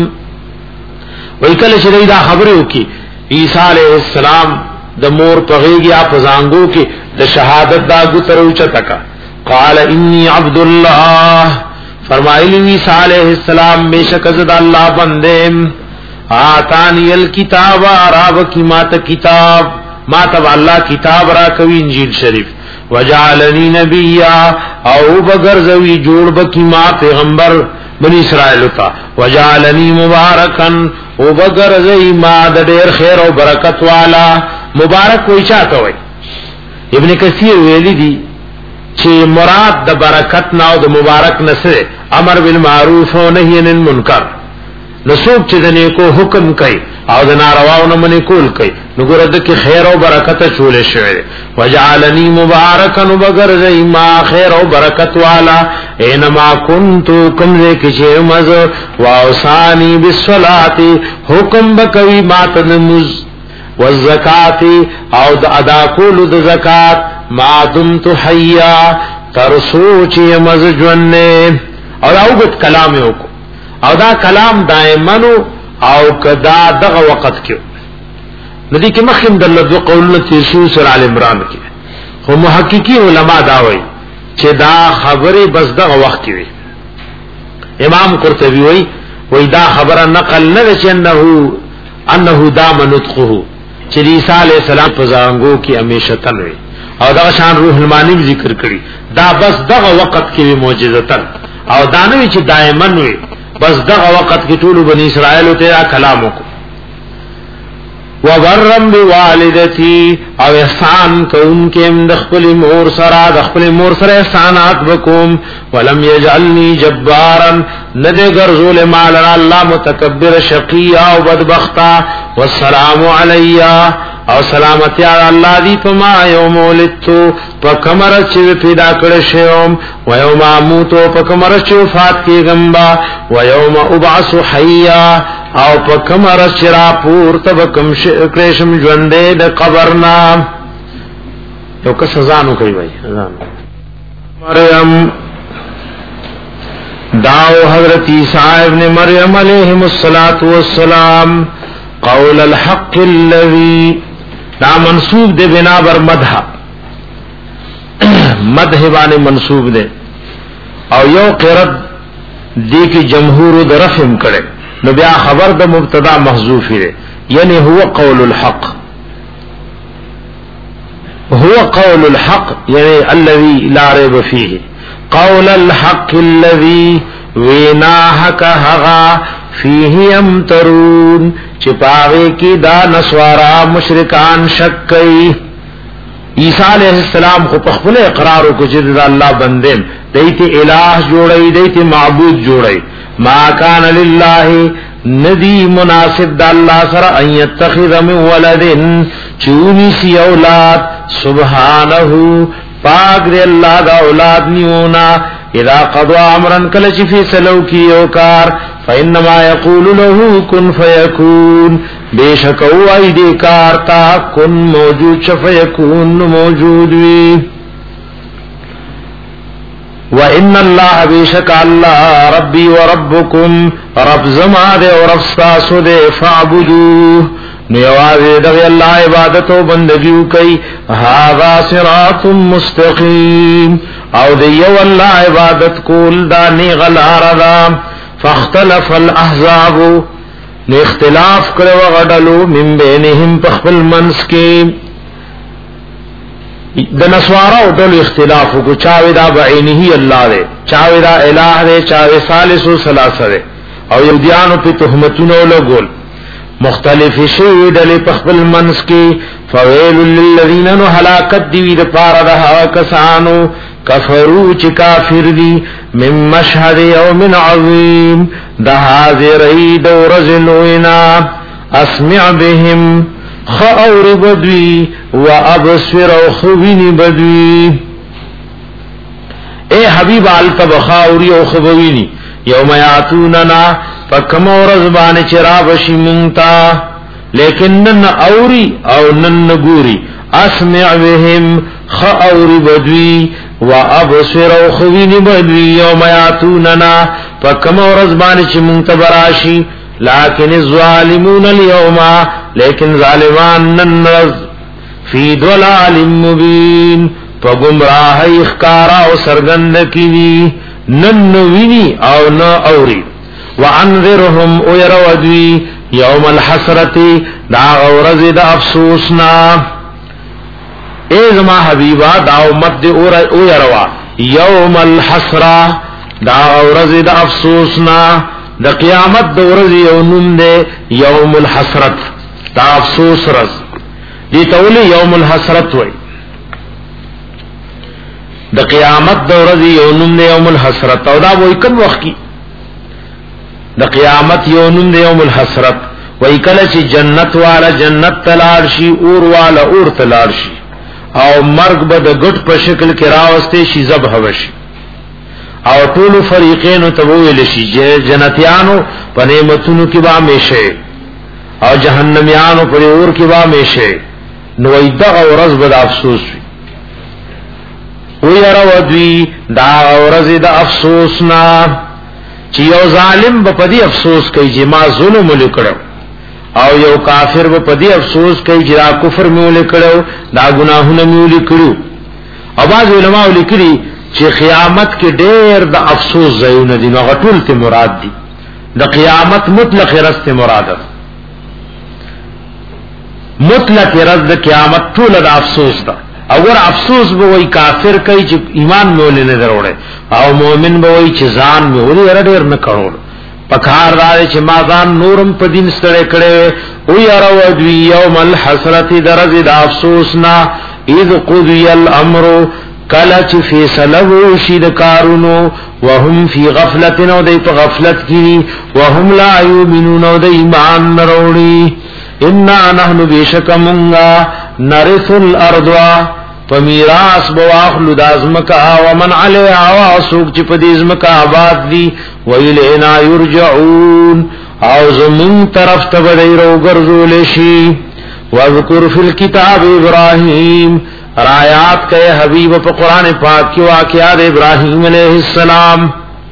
Speaker 2: وای کله چې دا خبرو کې عیسی علیہ السلام د مور پغیږي اپ زانګو کې د شهادت دا ګتر اوچتکا قال انی عبد الله فرمایلی عیسی علیہ السلام بیشک زد الله بندم آتانی الکتاب راب کی مات کتاب مات الله کتاب را کوي انجیل شریف وجعلنی نبیا او بغرزوی جوړ بکی ما پیغمبر بنی اسرائیل تا وجعلنی مبارکن او بگر زئی ما د ډیر خیر او برکت والا مبارک کوئی چاته وای ابن کثیر ویلی دی چې مراد د برکت نه او د مبارک نه سره امر بالمعروف او نهی عن المنکر نسوک چې د نیکو حکم کوي او د نارواو نه منې کول کوي نو ګره د کې خیر او برکت چولې شوی وجعلنی مبارکن بگر زئی ما خیر او برکت والا اینما کنتو کم دے کچھے مز واوسانی بالصلاة حکم بکوی مات نمز والزکاة او دا ادا کولو دا زکاة ما دمتو حیا ترسو چی مز جوننے او دا اوگت کلامی ہوکو او دا کلام دائمنو او کدا دغ وقت کیو ندی کی مخیم دلدو قولنا تیسو سر آل عمران کی خو محققی علماء داوئی چې دا خبره بس دغه وخت وي امام قرطبي وای وای دا خبره نقل نه چې انه انه دام نطقه چې عیسی علی السلام په زانګو کې همیشه تل وي او دا شان روح المانی ذکر کړي دا بس دغه وخت کې معجزه تل او دا نه چې دائما وي بس دغه وخت کې ټول بنی اسرائیل ته کلام وکړي وبرم بوالدتی او احسان کون کم دخپل مور سرا دخپل مور سرا احسانات بکوم ولم یجعلنی جبارا ندے گرزول مال اللہ متکبر شقیہ و بدبختا والسلام علیہ او سلامتی اللہ دی پما یوم ولدتو پا کمرس چو پیدا کرشیوم و یوم آموتو پا کمرس چو فات کی گمبا و یوم ابعث حیہ او پا کمرس چرا پور تب کم کرشم جوندے دا قبرنا یو که سزا نو کوي وای مریم داو حضرت عیسی ابن مریم علیہ الصلوۃ والسلام قول الحق الذي دا منصوب دے بنا بر مدح مدح باندې منصوب دے او یو قرت دی کی جمهور درفم کړي نو بیا خبر د مبتدا محذوف دی یعنی هو قول الحق هو قول الحق یعنی الذي لا ريب فيه قول الحق الذي ویناحک هغا فيه يمترون چپاوے کی دا نسوارا مشرکان شک کئی عیسیٰ علیہ السلام کو پخپل اقرار کو جد اللہ بندے دیتی الہ جوڑی دیتی معبود جوڑی ما کان للہ ندی مناسب دا اللہ سر ان یتخذ من ولد چونی سی اولاد سبحانہو پاک دے اللہ دا اولاد نیونا اذا قضوا امرن کلچ فی سلو کی اوکار فإنما يقول له كن فيكون بیشک او ای دی کارتا کن موجود شفیکون موجود وی وَإِنَّ اللَّهَ بِشَكَ اللَّهَ رَبِّي وَرَبُّكُمْ رب زما دے اور رب ستاسو دے فَعْبُدُوهُ نیوازے دغی اللہ عبادت و بندگیو کئی هَذَا صِرَاطٌ مُسْتَقِيمٌ او دے یو اللہ عبادت کول دا نیغل آردا فَاخْتَلَفَ الْأَحْزَابُ نے اختلاف کرو غڈلو من بینہم پخبل منس کے د نسوارا او دل اختلاف کو چاوی دا بعینه اللہ دے چاوی دا الہ دے چاوی ثالث و ثلاثه دے او یودیانو پی تهمتونو لگول مختلف شوی دل پخبل منس کی فویل للذین نو حلاکت دیوی دا پارا دا ہوا کسانو کفرو چی کافر دی من مشہد یوم عظیم دا حاضر عید و رزلوینا اسمع بهم خاور بدوی و ابصر و خوینی بدوی اے حبیب آلتب خاوری و خوینی یوم یاتوننا فکم و رزبان چرابشی منتا لیکن نن اوری او نن گوری اسمع بهم خاور بدوی و ابصر و خوینی بدوی یوم یاتوننا فکم و رزبان چی منتا براشی لیکن الظالمون اليوم لیکن ظالمان ننرز فی ضلال مبین پا گمراہ اخکارا و سرگند کی ننوینی او نا اوری وعنذرهم اویرودوی یوم الحسرتی دا غورز دا افسوسنا ایزما حبیبا دا امت دا اویروا یوم الحسرہ دا غورز دا افسوسنا دا قیامت دا ورز یونم دے یوم الحسرت دا افسوس رز دی تولی یوم الحسرت وی دا قیامت دا ورز یونم دے یوم الحسرت او دا وی کم وقت کی دا قیامت یونم دے یوم الحسرت وی کلچ جنت والا جنت تلارشی اور والا اور تلارشی او مرگ با دا گٹ پا شکل کی راوستے شی زب حوشی او ټول فریقین تبویل شي جنتیانو په نعمتونو کې با میشه او جهنميانو پر اور کې با میشه نو ایدا اورز بد افسوس وی او یرا ودی دا اورز د افسوس نا چې یو ظالم په پدی افسوس کوي چې ما ظلم وکړو او یو کافر په پدی افسوس کوي چې دا کفر مې وکړو دا ګناهونه مې وکړو او باز علماء لیکلي چې قیامت کې ډېر د افسوس ځایونه دي نو غټول ته مراد دي د قیامت مطلق رست مراد ده مطلق رست د قیامت ټول د افسوس ده اگر افسوس به وای کافر کوي چې ایمان مولې نه دروړي او مؤمن به وای چې ځان مې ولې ډېر نه کړو پکار راځي چې ما ځان نورم په دین سره کړي او یارو دوی یوم الحسرت درز د افسوس نا اذ قضی الامر کلا چی فیصلو شید کارونو وهم فی غفلتنو دی پا غفلت کی وهم لا یومنونو دی ایمان نروڑی انا نحن بیشک منگا نرث الارضوا فمیراس بواخلو دازمکا ومن علی عواسوک چی پا دیزمکا آباد دی ویلینا یرجعون او زمون طرف تبدی رو گرزو لشی واذکر فی الکتاب ابراہیم رایات کے حبیب پا قرآن پاک کی واقعات ابراہیم علیہ السلام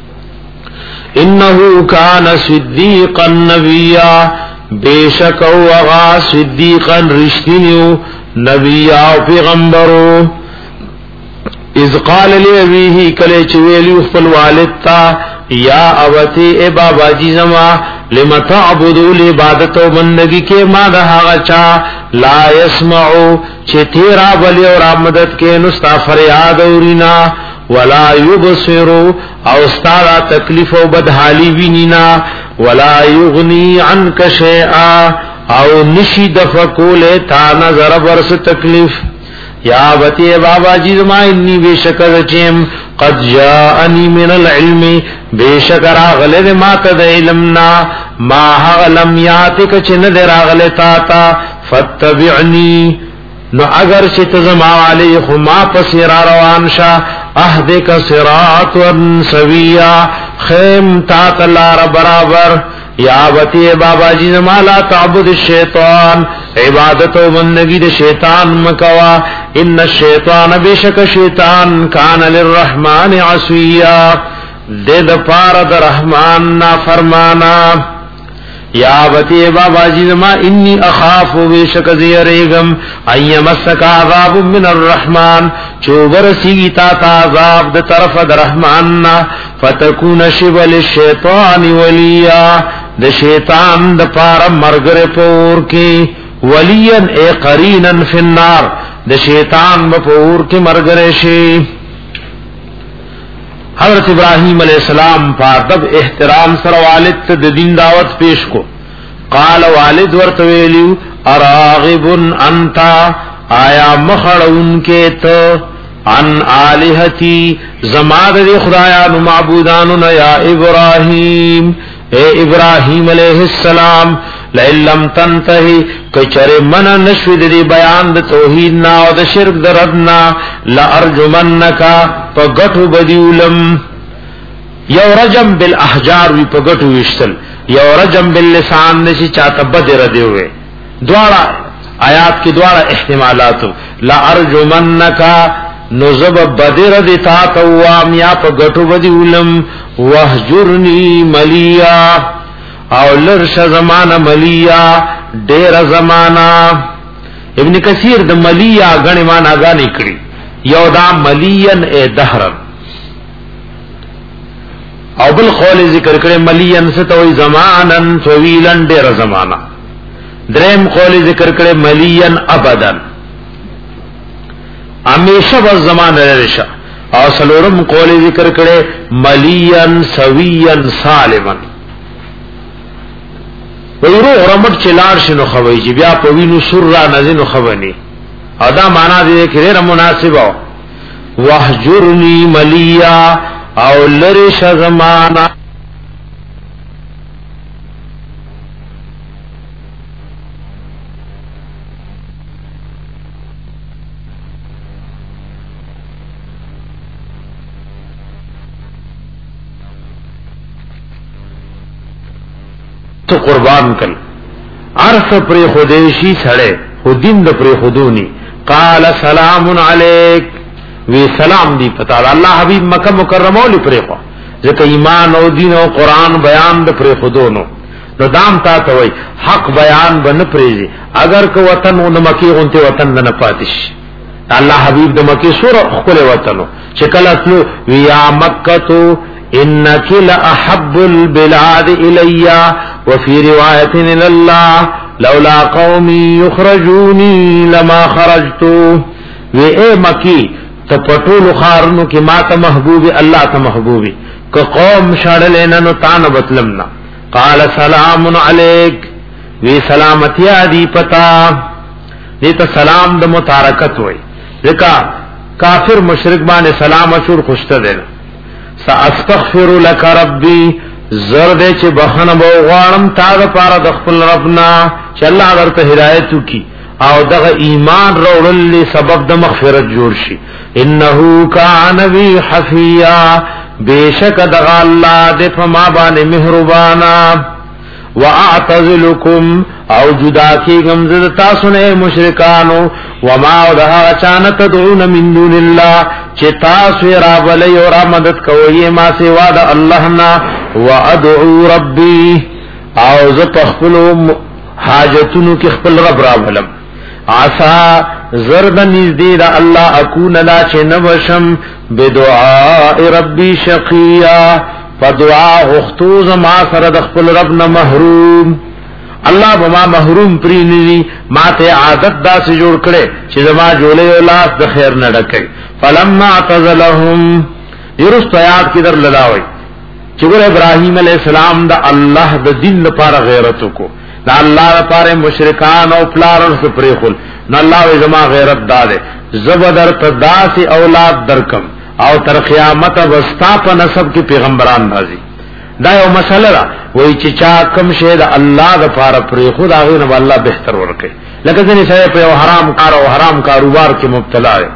Speaker 2: انہو کان صدیقا نبیا بے شک او اغا صدیقا رشتینیو نبیا و پیغمبرو اذ قال لی ابیہی کلے چویلی اخفل والدتا یا اوتی اے بابا جی زما لما تعبدو لعبادت و بندگی کے ما دہا چا لا یسمعو چھ تیرا بلی اور آمدد کے نستا فریاد اورینا ولا یبصرو او استارا تکلیف و بدحالی وینینا ولا یغنی عنک شیئا او نشی دفکول تا نظر برس تکلیف یا بتی بابا جی زما انی بے شکر چیم قد جاءنی من العلم بے شکر آغلد ما تد علمنا ما حغلم یاتک چند راغلتا تا فاتبعنی نو اگر چت زما علی خما پسرا روان شا اهدک صراط سویا خیم تا تلار برابر یا بتی بابا جی زما لا تعبد الشیطان عبادت و بندگی د شیطان مکوا ان الشیطان بشک شیطان کان للرحمن عصیا دد پار د رحمان نا فرمانا یا بتی بابا جی زما انی اخاف بشک زیریگم ایمسک عذاب من الرحمن چوبر سیتا تا عذاب د طرف د رحمان نا فتکون شبل الشیطان ولیا د شیطان د پار مرګره پور کی ولین اے قرینا فی النار د شیطان بپور کی مرګره شی حضرت ابراہیم علیہ السلام پادب احترام سر والد ته د دین دعوت پیش کو قال والد ورته ویلو اراغب انت آیا مخړون کې ته عن الہتی زماد دی خدایانو معبودانو یا ابراہیم اے ابراہیم علیہ السلام لئن لم تنتهي کچره من نشود دی بیان د توحید نا او د شرک دردنا لارجمنک پغټو بدیولم یو رجم بالاحجار وی پغټو وشتل یو رجم باللسان نشي چاته بدر دی وې دواړه آیات کې دواړه احتمالات لارجمنک نزب بدر دی تا توام یا پغټو بدیولم وهجرنی ملیا او لرش زمانہ ملیا ډیر زمانہ ابن کثیر د ملیا غنی معنا غانی کړي یو دا ملین ا دهر او بل قول ذکر کړي ملین ستوي زمانن طویلن ډیر زمانہ دریم قول ذکر کړي ملین ابدن همیشه و زمانہ لرشه او سلورم قول ذکر کړي ملین سویین سالمن ویرو غرمت چلار شنو خوي چې بیا په وینو سر را نزنو خووني ادا معنا دې کې ډېر مناسبه وهجرنی ملیا او لریش زمانہ تو قربان کل عرف پر خودیشی سڑے خودین دا پر خودونی قال سلام علیک وی سلام دی پتا اللہ حبیب مکہ مکرمو لی پر خوا ذکر ایمان او دین او قرآن بیان دا پر خودونو نو دام تا توی حق بیان بن پریزی اگر که وطن او نمکی غنتے وطن دا نپاتش اللہ حبیب دا مکی سور خکل وطنو چکل اتلو ویا مکتو انك لاحب البلاد الي وفي روايه الى الله لولا قومي يخرجوني لما خرجت و اے مکی تپټول خارنو کی ما ته محبوب الله ته محبوبي ک قوم شړل نه نو تان بتلمنا قال سلام عليك وی سلامتی ادي پتا دې ته سلام د متارکت وای ځکه کافر مشرک باندې سلام اشور خوشته ده ساستغفر لك ربي زرد چې بخنه بو غوانم تا د پاره د خپل ربنا چې الله ورته هدایت وکي او دغه ایمان وروړل سبب د مغفرت جوړ شي انه کان بی حفیا بیشک دغه الله د فما باندې مهربانا واعتزلکم او جدا کی گمزد تاسو نه مشرکانو وما ودها چان تدعون من دون الله چې تاسو را بلې او را مدد کوي ما سوا د الله نه وادعو ربي او ز تخپلو حاجتونو کې خپل رب را بلم عسى زرد نزدید الله اكون لا چې نوشم بدعاء ربي شقيا فدعا غختوز ما سره د خپل رب نه محروم الله بما محروم پری نی ما ته عادت دا سے جوړ کړي چې زما جوړې اولاد د خیر نه ډکې فلما اعتزلهم یرستیات کی در للاوي چې ګور ابراهيم عليه السلام د الله د دین لپاره غیرت کو دا الله لپاره مشرکان او پلارن سے پریخل نو الله زما غیرت داده زبدر تداس اولاد درکم او تر قیامت وستا په نسب کې پیغمبران راځي دا یو مسله را وای چې چا کم شه د الله د لپاره پریخو دا غوښنه الله بهتر ورکړي لکه ځنې سره په حرام کار او حرام کاروبار کې مبتلا وي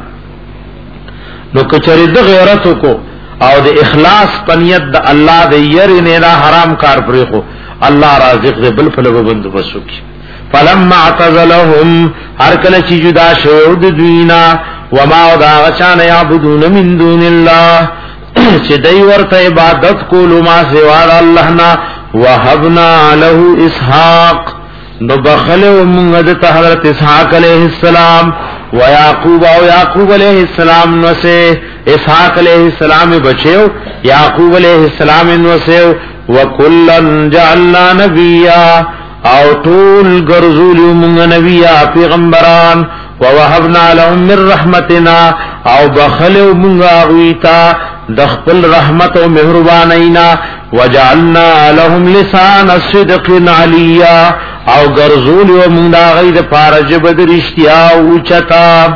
Speaker 2: نو کچری د غیرت کو او د اخلاص پنیت د الله د یری نه دا حرام کار پریخو الله رازق دې بل په بند وسوکي فلما اعتزلهم هر کله چې جدا شو د دوینا وما دا غچان یعبدون من دون الله چې دای ورته عبادت کولو ما سوا د الله نه وهبنا له اسحاق نو بخلو موږ د حضرت اسحاق علیه السلام و یعقوب او یعقوب علیہ السلام نو سے اسحاق علیہ السلام بچیو یعقوب علیہ السلام نو سے وکلن جعلنا نبیا او طول گرزول من نبیا پیغمبران ووهبنا لهم من رحمتنا او بخلو من غویتا دخل رحمت و مہربانینا وجعلنا لهم لسان صدق علیا او گرزول من دا غید پارجب درشتیا اوچتا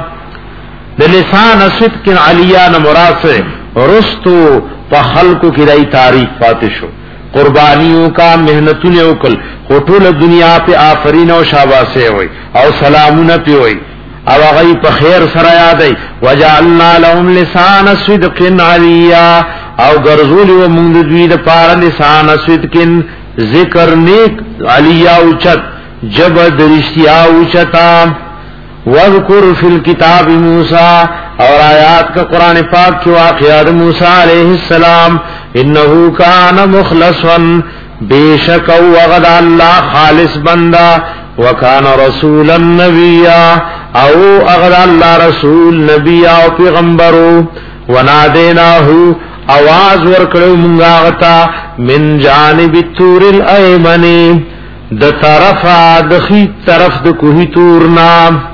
Speaker 2: لسان صدق علیا نمراد سے رستو پا خلقو کی رئی تاریخ پاتشو قربانیوں کا محنتوں نے اوکل خطول دنیا پہ آفرین و شاباسے ہوئی او سلامون پہ ہوئی او غی پا خیر سرایادئی وجعلنا لهم لسان صدق علیا او گرزولی و منددوید پارا لسان صدق ذکر نیک علیا اوچت جب درشتیا اوچتا وذکر فی الکتاب موسیٰ اور آیات کا قرآن پاک کی واقعات موسیٰ علیہ السلام انہو کان مخلصا بے شک وغد اللہ خالص بندہ وکان رسولا نبیا او اغد اللہ رسول نبیا او پیغمبرو ونادیناہو آواز ورکڑو منگاغتا من جانب التور الایمنی د طرفا دخی طرف د کوہی تورنا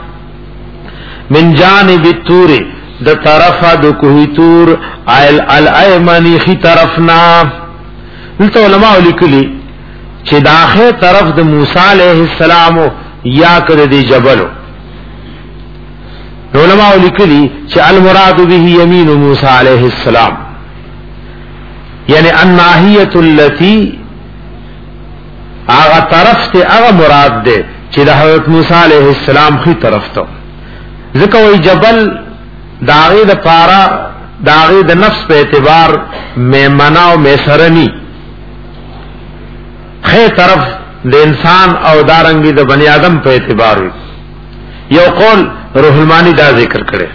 Speaker 2: من جانب التور د طرفا د کوہی تور ال الایمنی خی طرفنا دلته علماء لیکلی چې داخه طرف د موسی علیہ السلام یا کړه دی جبل علماء لیکلی چې المراد به یمین موسی علیہ السلام یعنی الناحیه التي اغه طرف ته اغه مراد ده چې د حضرت موسی علیہ السلام خی طرف ته ذکر وی جبل داغی دا پارا داغی دا نفس پہ اعتبار میمنہ و میسرنی خیر طرف دا انسان او دارنگی دا بنی آدم پہ اعتبار ہوئی یو قول روح المانی دا ذکر کرے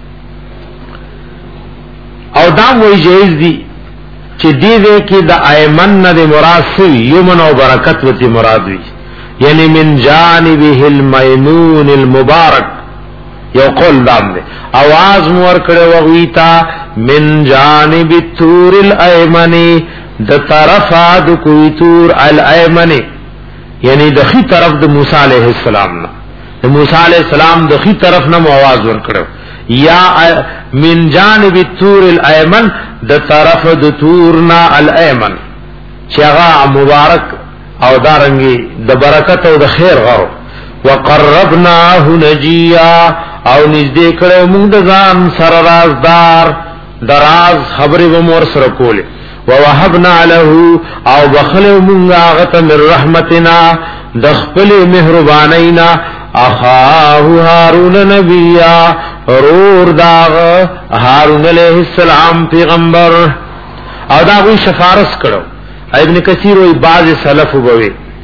Speaker 2: او دام وی جائز دی چی دی دے کی دا ایمن دا مراد سوی یمن و برکت و تی مراد ہوئی یعنی من جانبه المیمون المبارک یو قول دام دے آواز مور کڑے وغویتا من جانب التور الایمنی د طرفا د کوئی تور الایمنی یعنی دخی طرف د موسیٰ علیہ السلام نا د موسیٰ علیہ السلام دخی طرف نا آواز ور کڑے یا من جانب التور الایمن د طرف د تورنا الایمن چغا مبارک او دارنگی د برکت او د خیر غرو وقربناه نجیا او نزدې کړو موږ د ځان سره رازدار دراز خبرې و مور سره کوله ووهبنا له او بخلو موږ هغه من رحمتنا د خپل مهربانینا اخاه هارون نبیا رور داغ هارون علیہ السلام پیغمبر او دا وی شفارس کړو ابن کثیر وی بعض سلف وبوي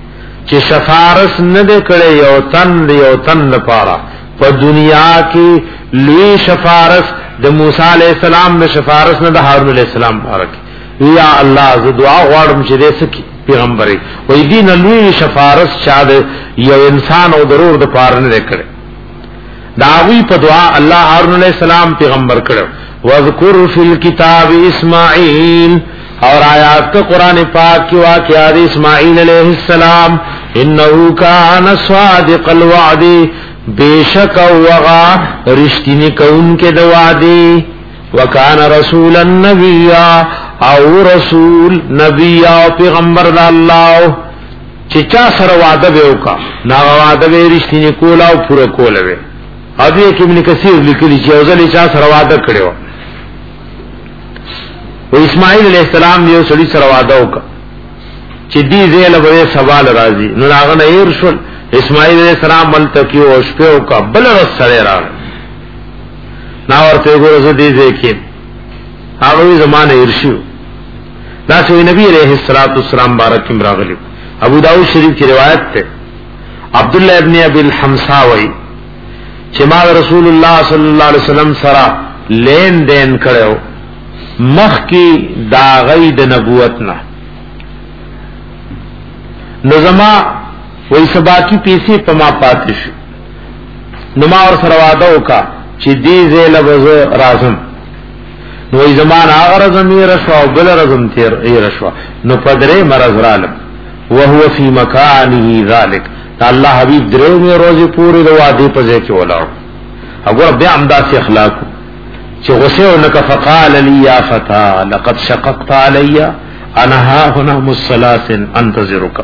Speaker 2: چې شفارس نه کړي یو تن یو تن لپاره په دنیا کې لوی شفارس د موسی علی السلام د شفارس نه د هارون علی السلام بارک یا الله ز دعا غواړم چې دې سکی پیغمبري وې دین لوی شفارس شاد یو انسان او ضرور د پاره نه کړي داوی په دعا الله هارون علیہ السلام پیغمبر کړو واذکر فی الکتاب اسماعیل اور آیات کا قرآن پاک کی واقعات اسماعیل علیہ السلام انه کان صادق الوعد بیشک وغا رشتینی کون کے دوادی وکان رسول النبی او رسول نبی او پیغمبر دا اللہ چچا سر وعده بیوکا نا وعده بی رشتینی کولا او پورا کولا بی ابھی ایک ابن کثیر لکلی چی اوزلی چا سر وعده کڑیو و اسماعیل علیہ السلام دیو سڑی سر وعده ہوکا چی دی زیل بڑے سوال رازی نو ناغن ایر شل اسماعیل علیہ السلام ملتکیو اشپیو کا بل رس سڑے راگ ناورتے گو رسو دی زیکین آغوی زمان ارشیو ناسوی نبی علیہ السلام بارک امراغلیو ابو داؤد شریف کی روایت تے عبداللہ ابن ابی الحمساوی چما رسول اللہ صلی اللہ علیہ وسلم سرا لین دین کرو مخ کی داغی د نبوتنا نظما وی سبا کی پیسی پما پاتش نما اور سروادو کا چی دی زیل بز رازم نو زمان آغا رزم ای رشوا و بل رزم تیر ای رشوا نو پدرے مرز رالم وهو فی مکانی ذالک تا اللہ حبیب دریو میں روزی پوری دو وادی پزے کی ولاو اگر بیا امدا سی اخلاقو چی غسیو نکا فقال لی یا فتا لقد شققت علی انا ها هنا مسلاس انتظرکا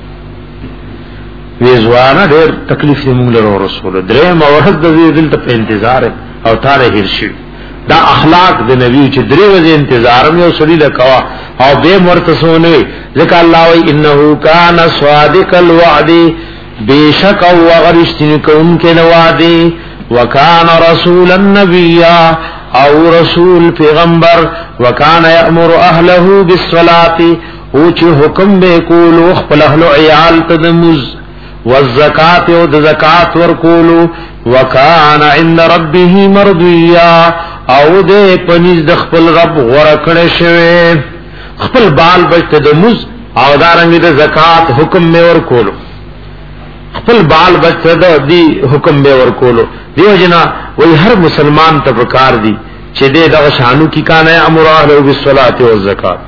Speaker 2: ویزوانا دیر تکلیف دی مونگ لرو رسول دریو مورد دوی دل تا پہ انتظار او تارے ہرشی دا اخلاق د نبی چې درې ورځې انتظار مې وسړي لکوا او به مرتسونه ذکر الله وی انه کان صادق الوعد بیشک او غرشتن کون کې نوادي وکانا رسول النبی او رسول پیغمبر وکانا یامر اهله بالصلاه او چې حکم به کول خپل اهل عیال تدمز والزکات او د زکات ورکول وکانا عند ربه مرضیا او دې پنځ د خپل رب غره کړه شوی خپل بال بچته د مز او دارنګ د زکات حکم می ور کولو خپل بال بچته د دې حکم می ور کولو دیو جنا وای هر مسلمان ته پکار دی چې دې د شانو کی کانه امر اهل بالصلاه والزکات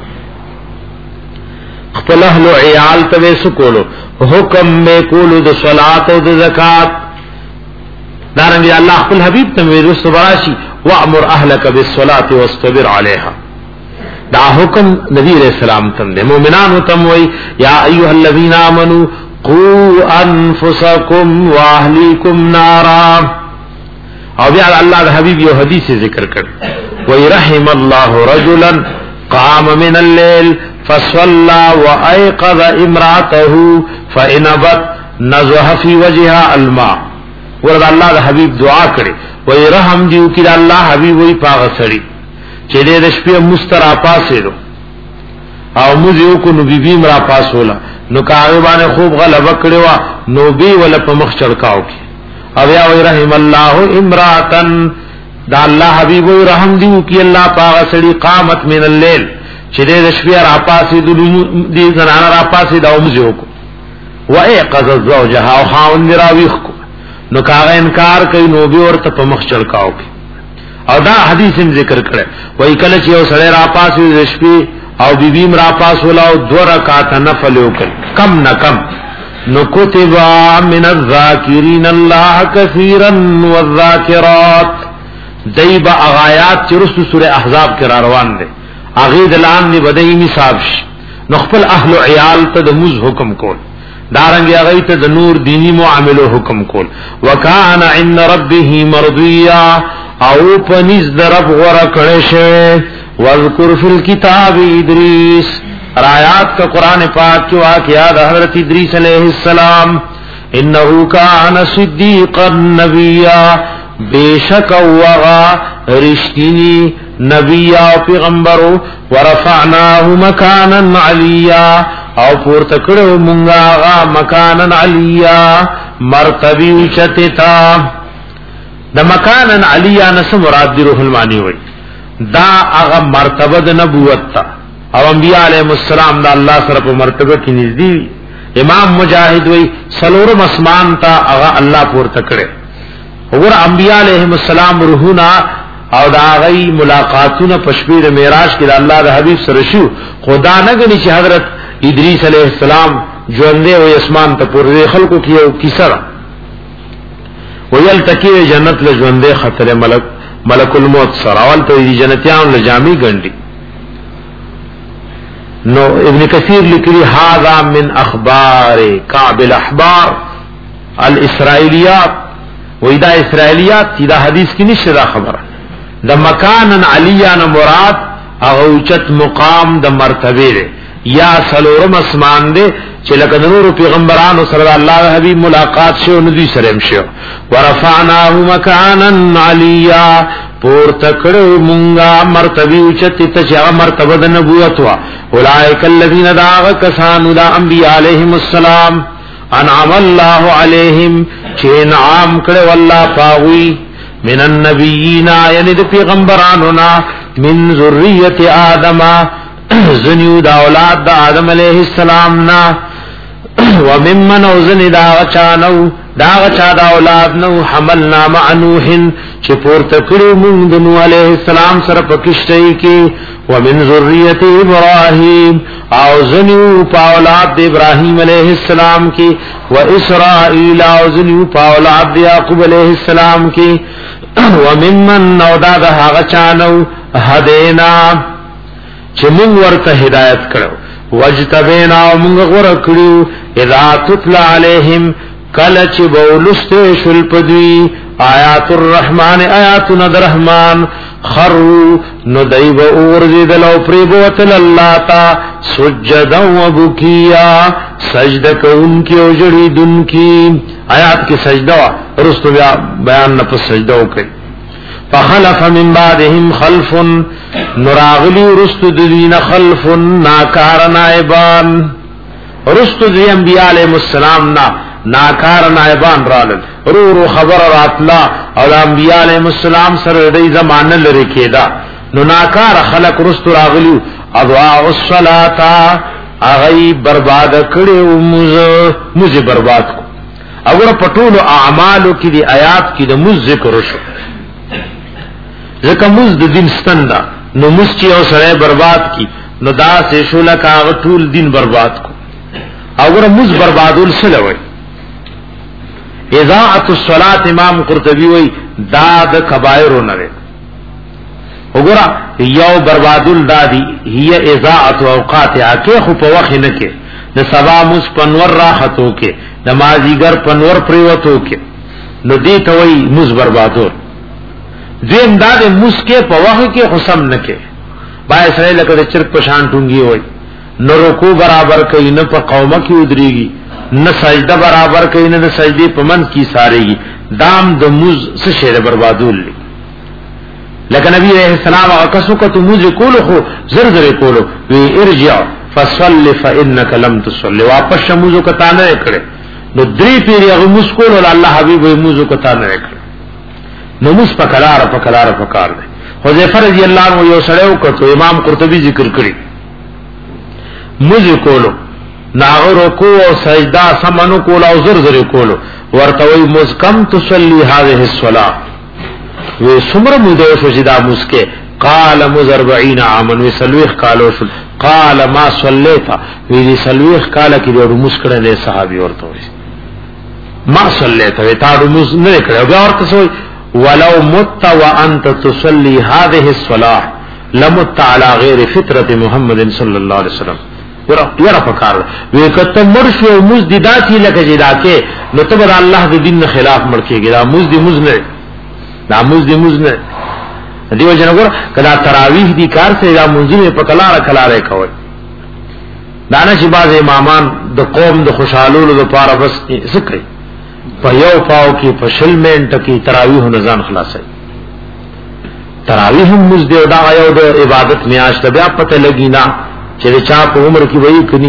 Speaker 2: خپل اهل عیال ته سکولو حکم می کولو د صلات او د زکات دارنګ الله خپل حبیب ته ویلو سبراشی وامر اهلک بالصلاه واصطبر عليها دا حکم نبی علیہ السلام تم دے مومنان تم وی یا ایها الذین آمنوا قوا انفسکم واهلیکم نارا او بیا الله د حبیب یو حدیث ذکر کړ وی رحم الله رجلا قام من الليل فصلى وايقظ امراته فانبت نزح في وجهها الماء ورته الله د حبیب دعا کړي وی رحم دیو کی الله حبیب وی پاغ سړی چې دې د شپې مسترا پاسې دو او مزیو کو نو بیبی مرا پاسولا نو کاوی باندې خوب غلبه کړو نو بی ول په مخ چړکاو کی او یا وی رحم الله امراتن دا الله حبیب وی رحم دیو کی الله پاغ سړی قامت من الليل چې دې د شپې را پاسې دې زنانه را پاسې دا مزیو کو وایقظ زوجها او خاون راویخ کو نو کاغه انکار کوي نو به ورته په مخ چړکاو کی او دا حدیث هم ذکر کړه وای کله چې یو سړی را پاسې د شپې او بیبی را پاس ولا او دو رکعات نفل وکړ کم نه کم نو کتب من الذاکرین الله کثیرا والذاکرات دایب اغایات چې رسو سوره احزاب کې را روان دي اغه دلان دی بدای حساب نو خپل اهل عیال ته د مز حکم کول دارنګ هغه ته د نور دینی معاملو حکم کول وکانا عند ربه مرضیا او پنځ درب غره کړه شه واذکر فی الكتاب ادریس آیات کا قرآن پاک کی واقعات حضرت ادریس علیہ السلام انه کان صدیقا نبیا بیشک وغا رشتینی نبی او پیغمبر ورفعناه مکانا علیا او پورته کړو مونږه هغه مکانن علیا مرتبه چتتا د مکانن علیا نس مراد دی روح المانی وای دا هغه مرتبه د نبوت تا او انبیاء علیهم السلام دا الله سره په مرتبه کې نږدې. امام مجاهد وای سلورم اسمان تا هغه الله پورته کړي. وګور انبیاء علیهم السلام روحنا او دا غي ملاقاتونه پشبیر معراج کې د الله د حبیب سره شو. خدا نه غني چې حضرت ادریس علیہ السلام ژوندې او اسمان ته پورې خلقو کې یو کیسه ویل تکي جنت له ژوندې خطر ملک ملک الموت سراول ته دي جنتیان له جامي ګنډي. نو ابن کثیر لیکلی هذا من اخبار کعب الاحبار الاسرائیلیات وېدا اسرائیلیات دا حدیث کې نشه دا خبره د مکانن علیان مراد او اوچت مقام د مرتبه ده یا سلورم اسمان ده چې لکه نور پیغمبرانو سره الله حبیب ملاقات شو نو دوی سره شو. ورفعناه مکانن علیا پور تکړو مونږه مرتبه اوچت ته چې مرتبه د نبوت وا اولئک الذین داغ کسانو دا انبیاء علیهم السلام انعم الله علیهم چې انعام کړو الله پاوی من النبیین یعنی د پیغمبرانو نا من ذریه آدم زنیو دا اولاد دا آدم علیہ السلام نا وممن اوزن دا غچانو دا غچا دا اولاد نو حملنا مع نوح چه پورت کرو من دنو علیہ السلام سر پکشتی کی ومن ذریت ابراہیم او زنیو پا اولاد دا ابراہیم علیہ السلام کی و اسرائیل او زنیو پا اولاد دا یعقوب علیہ السلام کی وممن نو دا دا غچانو هدینا چې موږ ورته هدایت کړو وجتبینا موږ غوړه کړو اذا تتلى عليهم کله چې بولسته شل پدوی آیات الرحمن آیاتنا الرحمن خروا ندیب اورذل او پریبوتل الله تا سجدا وبکیا سجده کوونکی او جړی دونکی آیات کې سجده ورستو بیان نه په سجده وکړي. فخلف من بعدهم خلف نراغلی رست دین خلف ناکار نائبان رست دی انبیاء علیہ السلام نا ناکار نائبان رالل رو رو خبر راتلا او انبیاء علیہ السلام سر دی زمان لری کېدا نو ناکار خلق رست راغلی اضواء الصلاة اغی برباد کړي موز موز برباد کو اگر پټول اعمالو کې دی آیات کې د موز ذکر شو ځکه موز د دین ستندا نو موز چې او سره برباد کی نو دا سه شو لکه ټول دین برباد کو اور موز بربادول سلوي اذاعت الصلاه امام قرطبي وای دا د کبائر نه ده وګوره یو بربادول دادی هي اذاعت اوقات اکه خو په وخت نه کې د سبا موز پنور راحتو کې د مازیګر پنور پریوتو کې نو دې ته وای موز بربادول دیم دا د مسکه په وخت کې حسم نکې بای سره لکه د چرګ په شان ټونګي وای نو رکوع برابر کوي نه په قومه کې ودرېږي نه سجده برابر کوي نه د سجدي په من کې ساريږي دام د موز څه شی بربادول لکه نبی عليه السلام هغه کسو کته موز کول خو زر زر کولو وی ارجع فصل فانك لم تصلي واپس موز کته نه کړي نو درې پیری هغه موز کول الله حبيب موز کته نه کړي نموز پکلار پکلار پکار دے. حذیفہ رضی اللہ عنہ یو سړیو کتو امام قرطبی ذکر کړي موز کولو ناغ رکوع او سجدہ سمنو کولو او زر زر کولو ورته وی موز کم تصلی هذه الصلاه و سمر مودو شدا موز کې قال موز أربعين عاما و سلوخ قالو شل قال ما صلیت وی سلوخ قال کې ورو موز کړه له صحابي ورته وی ما صلیت و تا موز نه کړه بیا ورته ولو مت وانت تصلي هذه الصلاه لمت على غير فطره محمد صلى الله عليه وسلم یرا یرا پکار وی کته مرشو مزدیداتی لکه جدا کې نو تبر الله د دین خلاف مړ کېږي دا مزدی مزنه دا مزدی مزنه دیو جن وګور کدا تراویح دی کار سے دا منځمه پکلار کلاره کوي دانه چې باز امامان د قوم د خوشالولو لپاره بس ذکر په یو پاو کې په شل منټ کې تراویح نزان خلاصي تراویح مز دی دا یو د عبادت میاشت بیا پته لګی نه چې چا په عمر کې وایي کني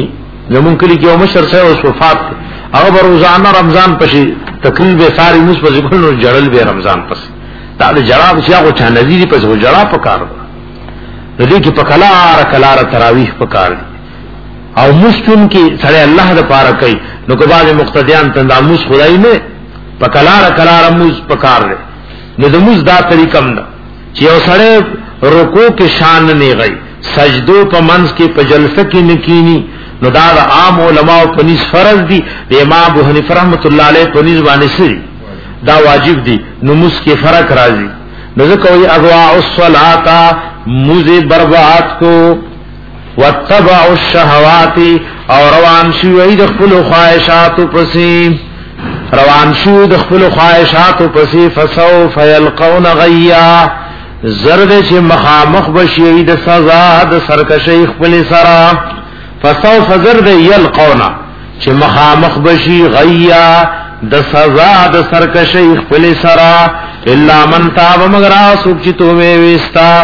Speaker 2: زمون کلی کې مشر سره اوس وفات هغه روزانه رمضان پسې تقریبا به ساری موږ په ځکه نو جړل به رمضان پسې دا د جړا چې هغه چا نذیری پسې جړا پکار د دې کې پکلار کلار تراویح پکار او مستون کې سره الله د پاره کوي نو کو باندې مقتدیان تنداموس خدای نه پکلار کلار موز پکار دی نو د موز دا طریقم ده چې یو سره رکوع کې شان نه غي سجدو په منځ کې په جلسه کې نکینی نو دا د عام علماء په نس فرض دي د امام ابو حنیفه رحمۃ اللہ علیہ په نس باندې سری دا واجب دي نو موس کې فرق راځي نو ځکه وی اغوا الصلاه موز برباد کو واتبع الشهوات او روان شوی د خپل خواهشات پسې روان شو د خپل خواهشات پسې فسوف يلقون غيا زرد چې مخامخ بشي د سزا د سرکشي خپل سرا فسوف زرد يلقون چې مخامخ بشي غيا د سزا د سرکشي خپل سرا الا من تاب مگر اسوک چې توبه وستا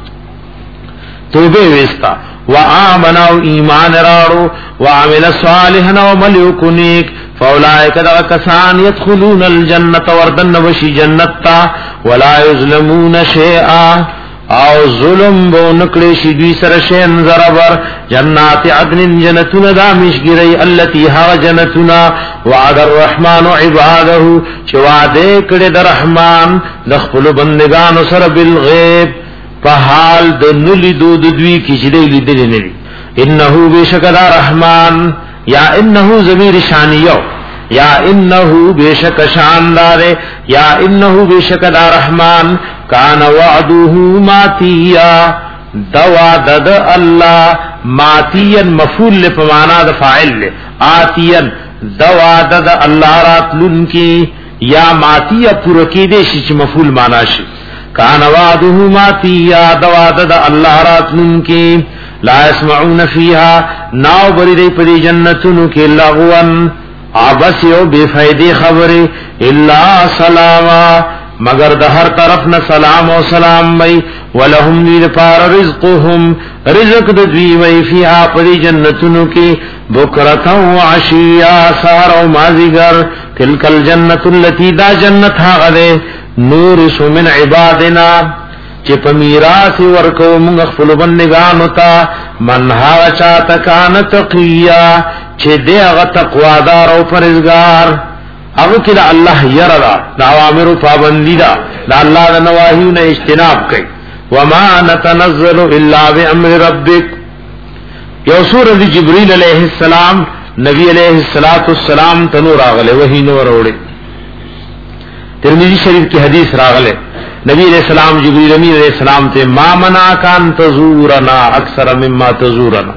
Speaker 2: توبه وستا وآمنوا ایمان راړو وعمل صالحا وملک نیک فاولائک دغه کسان يدخلون الجنه وردن وشي جنت تا ولا یظلمون شیئا او ظلم بو نکړي شي دوی سره شین زربر جنات عدن جنتنا دامشګری التي ها جنتنا وعد الرحمن عباده چې وعده کړي د رحمان د خپل بندگانو سره بالغیب په حال د نلی دود دوی کی چې دی لیدل نه وي انه بشکد رحمان یا انه ضمیر شانیو یا انه بشک شاندار یا انه بشکد رحمان کان وعده ماتیا دوا دد الله ماتیا مفعول لپمانا د فاعل له آتیا دوا دد الله راتلن کی یا ماتیا پر کې دې شي چې مفعول معنا شي کان وعده ماتیا دوا دد الله راتلن کی لا يسمعون فيها ناو بری دی پدی جنتونو کې لغوان عبس یو بے فائدې خبره الا سلاما مگر د هر طرف نه سلام او سلام وي ولهم لپاره رزقهم رزق د دوی وي فيها پدی جنتونو کې بکرتا و عشیا سار او مازیګر تلک الجنه التي دا جنت هغه نور من عبادنا چې په میراث ورکو موږ خپل بندگانو ته من ها چا تکان تقیا چې دغه تقوا دار او پرهیزګار هغه کې الله یرا د اوامر پابندی دا د الله د نواهیو نه اجتناب کوي وما نتنزل الا بامر ربک یو سورۃ جبرئیل علیہ السلام نبی علیہ الصلوۃ والسلام تنور راغله وحی نور وروړي ترمذی شریف کی حدیث راغله نبی علیہ السلام جبرائیل امین علیہ السلام تے ما منع کان تزورنا اکثر مما تزورنا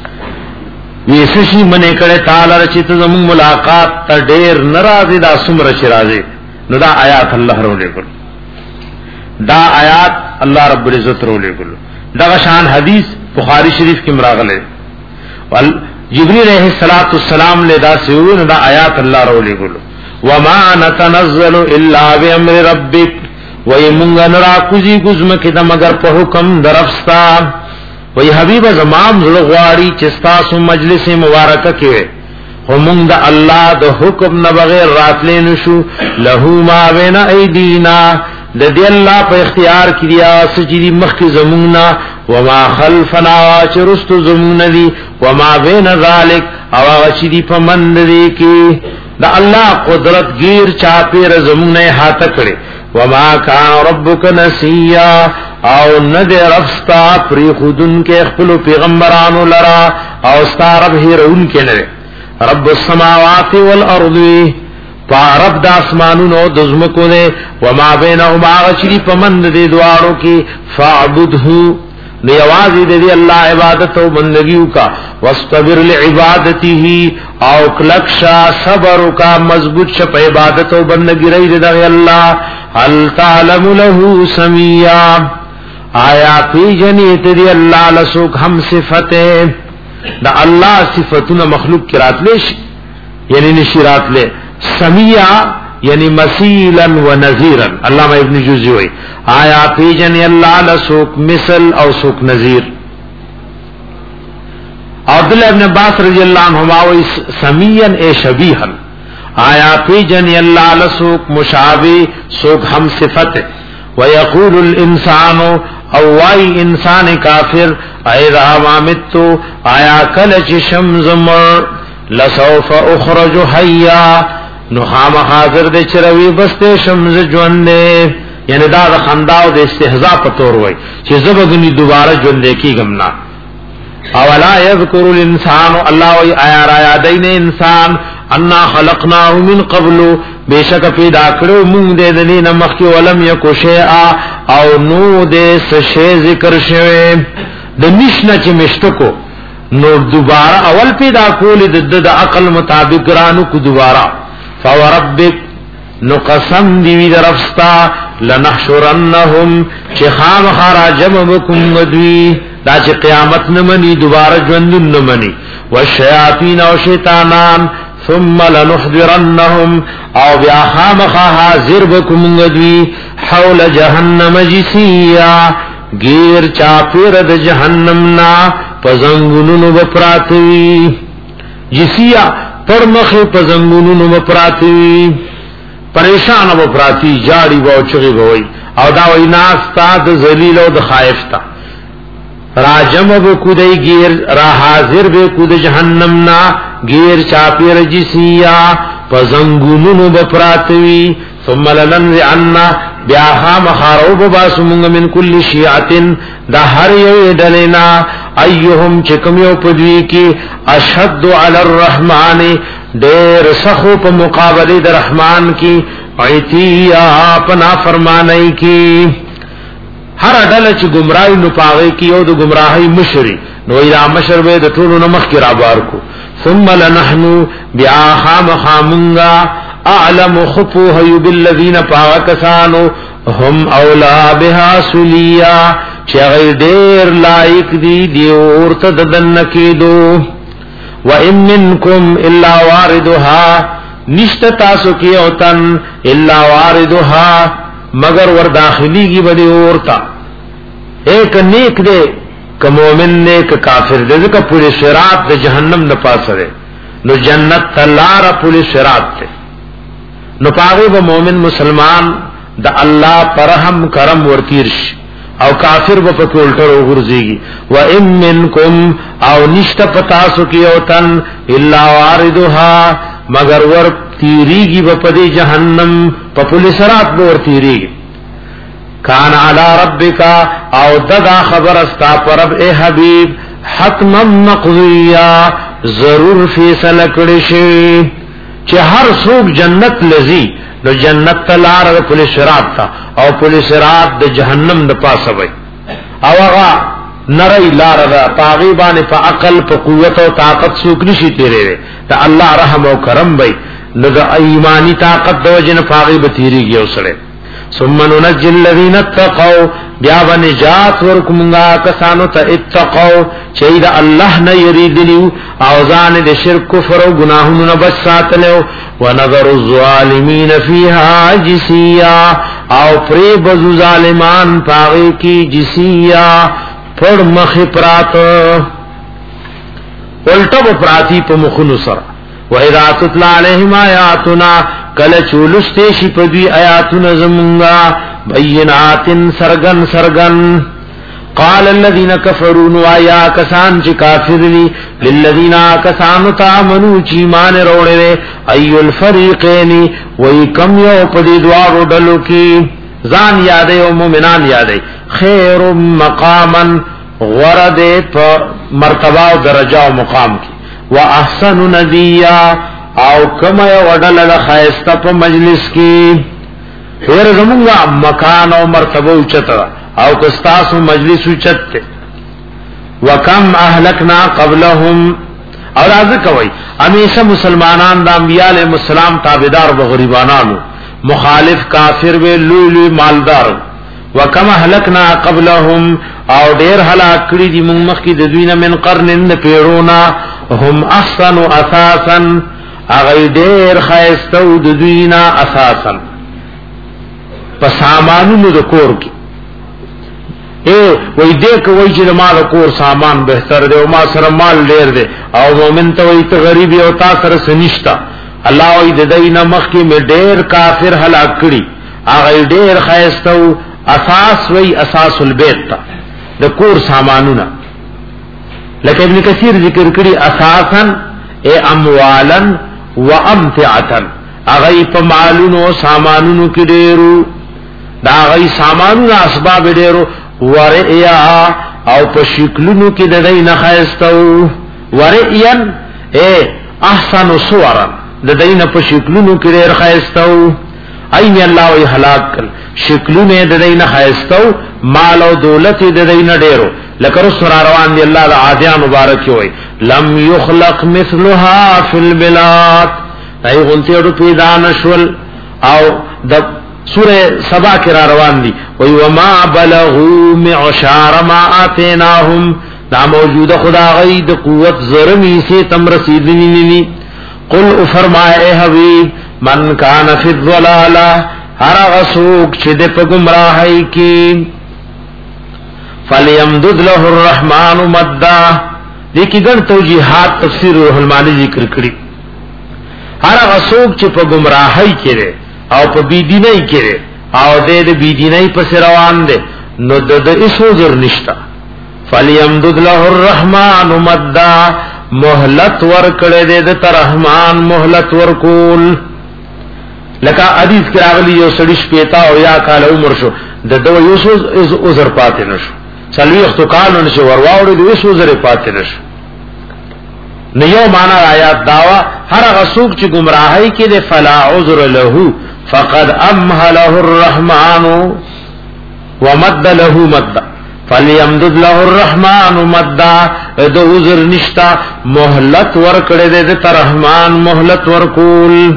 Speaker 2: ویسشی منع کړه تعالی رچت زمون ملاقات ته ډیر ناراضی دا سمره شرازی نو دا آیات الله رولې ګل دا آیات الله رب العزت رولې ګل دا شان حدیث بخاری شریف کې مراغله ول جبرائیل علیہ الصلوۃ والسلام له دا سیو دا آیات الله رولې ګل وما نتنزل الا بامر ربک وی مونگا نرا کزی گزمکی دا مگر پا حکم درفستا وی حبیب زمام زلغواری چستاسو مجلس مبارکہ کیوے ومونگ دا اللہ دا حکم نبغیر راتلے نشو لہو ما بین ایدینا دا دی اللہ پا اختیار کی دیا سجدی مخی زمونگنا وما خلفنا چرست زمون دی وما بین ذالک اواغ چی پا مند دی کی دا اللہ قدرت گیر چاپیر زمون حاتا کرے وما کان ربک نسیا او ند رفستا پری خودن کے خپل پیغمبرانو لرا او ستا رب هیرون کے نرے رب السماوات والارض پا رب دا اسمانونو دزمکو دے وما بینهما غچری پمند دے دوارو کی فاعبدہو نیوازی دے دی اللہ عبادت و بندگیو کا واستبر لعبادتی او کلکشا صبر کا مضبوط شپ عبادت و بندگی رئی دے دی اللہ حل تعلم له سمیا آیا پی جنیت دی اللہ لسوک ہم صفتے دا اللہ صفتنا مخلوق کی رات لے یعنی نشی رات لے سمیا یعنی مسیلا و نذیرا علامہ ابن جوزی ہوئی آیا پی جنی اللہ لسوک مثل او سوک نذیر او عبداللہ ابن عباس رضی اللہ عنہما و سمیعن اے شبیحن آیا پی جنی اللہ لسوک مشابه سوک ہم صفت ویقول الانسان اوائی انسان کافر ایدہ مامتو آیا کلچ شمزمر لسوف اخرج حیا نخام حاضر دے چروی بستے شمز جوندے یعنی دا دا خنداو دے استحضاء پتور ہوئی چی زبگنی دوبارہ جوندے کی گمنا اولا یذکر الانسان اللہ وی آیا رایا دین انسان انا خلقناه من قبل بیشک پیدا کرو مونگ دے دنی نمخی ولم یکو شیئا او نو دے سشے ذکر شوئے دنشنا چی مشتکو نو دوبارہ اول پیدا کولی دد دا عقل مطابق رانو کو دوبارہ فوربک نو قسم دیوی در افستا لنحشرنهم چی خام خارا جمع بکم ودوی دا چی قیامت نمانی دوبارہ جوندن نمانی والشیاطین و شیطانان ثم لنحضرنهم او بیا خام خا حاضر بکم ودوی حول جہنم جسیا گیر چاپیر د جہنمنا پزنگنون بپراتوی جسیا پرمخ پزنگنون بپراتوی پریشان بپراتی جاڑی باو چغی بوئی او داوی ناستا د ذلیل او د خائفتا راجم بکودی گیر را حاضر بکود جہنمنا گیر چاپیر جسیا پزنگنون بپراتوی ثم لننزعنا بیاها مخارو بباسمونگ من کل شیعتن دا ہر یو دلینا ایهم چکم یو پدوی کی اشد علی الرحمن دیر سخو پا مقابلی در رحمان کی عیتیا پنا فرمانئی کی ہر اڈل چی گمراہی نپاغی کی او دا گمراہی مشری نو ایرا مشر بے دا طولو نمخ کی رابار کو ثم لنحنو بیاها مخامنگا اعلم خفوه بالذین پاکسانو هم اولا بها سلیا چغی دیر لائق دی دیورت ددن دو وَإِن مِّنكُمْ إِلَّا وَارِدُهَا نشت تاسو کی اوتن الا واردها مگر ور داخلی کی بڑی اورتا ایک نیک دے کہ مومن نے کہ کافر دے کہ پوری صراط دے جہنم نہ پاس رہے نو جنت تلار پوری صراط تے نو پاغي و مومن مسلمان دا اللہ پرہم کرم ورتیرش او کافر و پکولٹر وغرزیگی و ام منکم او نشت پتاسو کی اوتن الا واردها مگر ور تیریگی و پدی جہنم پپولی سرات بور تیریگی کان علی ربکا او ددا خبر استا پرب اے حبیب حتما مقضیا ضرور فیصلہ کڑشی چه هر سوک جنت لذی نو جنت تلار دا پولیس شراب تا او پولیس شراب دا جہنم دا پاس بای او اغا نرائی لار دا پاغیبان پا عقل پا قوت و طاقت سوک نشی تیرے رے دا اللہ رحم و کرم بای نو دا ایمانی طاقت دا وجن پاغیب تیری گیا سڑے ثم ننجی الذین اتقوا بیا و نجات ورکمنگا کسانو تا اتقوا چید اللہ نا یریدلیو اوزان دے شرک کفر و گناہوں نا بچ ساتلیو ونظر الظالمین فیہا جسیا او پری بزو ظالمان پاغی کی جسیا پڑ مخی پرات الٹب پراتی پا مخنو سر وَإِذَا تُتْلَى عَلَيْهِمْ آيَاتُنَا کل چولشتیشی پدوی آیاتنا زمونگا بینات سرگن سرگن قال الذين كفروا ويا كسان چ کافر لی للذین کسان تامنوا چ ایمان روڑے ای الفریقین وای کم یو پدی دوار ډلو کی ځان یادې او مومنان یادې خیر مقاما غرد په مرتبه او درجه او مقام کی واحسن ندیا او کما یو ډل خیسته په مجلس کی خیر زمونږه مکان او مرتبه اوچتا او کستاسو مجلس اوچت وکم اهلکنا قبلهم اور راز کوي همیشه مسلمانان د انبیاء علیهم السلام تابعدار و غریبانانو مخالف کافر و لولو مالدار وکم اهلکنا قبلهم او ډیر هلاک کړي دي موږ مخکې د دوی نه من قرن نه پیرونا هم احسن اساسا اغه ډیر خیستو د دوی نه اساسا په سامانونو د کور کې اے وای دې کوي چې مال کور سامان بهتر دی او ما سره مال ډیر دی او مؤمن ته وای ته غریب او تا سره سنشتا الله وای د دینه مخ کې مې ډیر کافر هلاک کړي هغه ډیر خایستو اساس وای اساس البیت تا د کور سامانونه لکه ابن کثیر ذکر کړي اساسا اے اموالا وامتعتا هغه په مالونو سامانونو کې ډیرو دا هغه سامانونو اسباب ډیرو ورئیا او په شکلونو کې د دې نه خایستو ورئین اے احسن صورا د دې نه په شکلونو کې ډیر خایستو اين الله وی هلاک کړ شکلونه د دې نه خایستو مال او دولت د دې نه ډیرو لکه رسول روان دی الله د عادیان مبارک وي لم يخلق مثلها في البلاد دای غونتی ورو پیدا نشول او د سوره سبا کې را روان دي وي وما بلغوا معشار ما اتيناهم دا موجوده خدا غي د قوت زرمی سے تم رسیدنی قل فرمائے اے حبیب من کان فی الضلالہ هر غسوک چې د په گمراهی کې فلیمدد له الرحمن مدا لیکي ګڼ توجیهات تفسیر روح المانی ذکر کړی هر غسوک چې په گمراهی کې او په بيدینۍ کې او د بيدینۍ په روان دي نو د ایسو زر نشتا فلیمدد له الرحمن مدا مهلت ور کړه د رحمان مهلت ور کول لکه حدیث کې راغلی یو سړی شپېتا او یا کال عمر شو د دوه یو سو عذر پاتې نشو څلوي وخت کال نشو ورواوړي د یو عذر پاتې نشو نو یو معنا آیات داوا هر غسوک چې گمراهی کې د فلا عذر له فقد امهله الرحمن ومد له مد فليمدد له الرحمن مد د عذر نشتا مهلت ور کړه د رحمان مهلت ور کول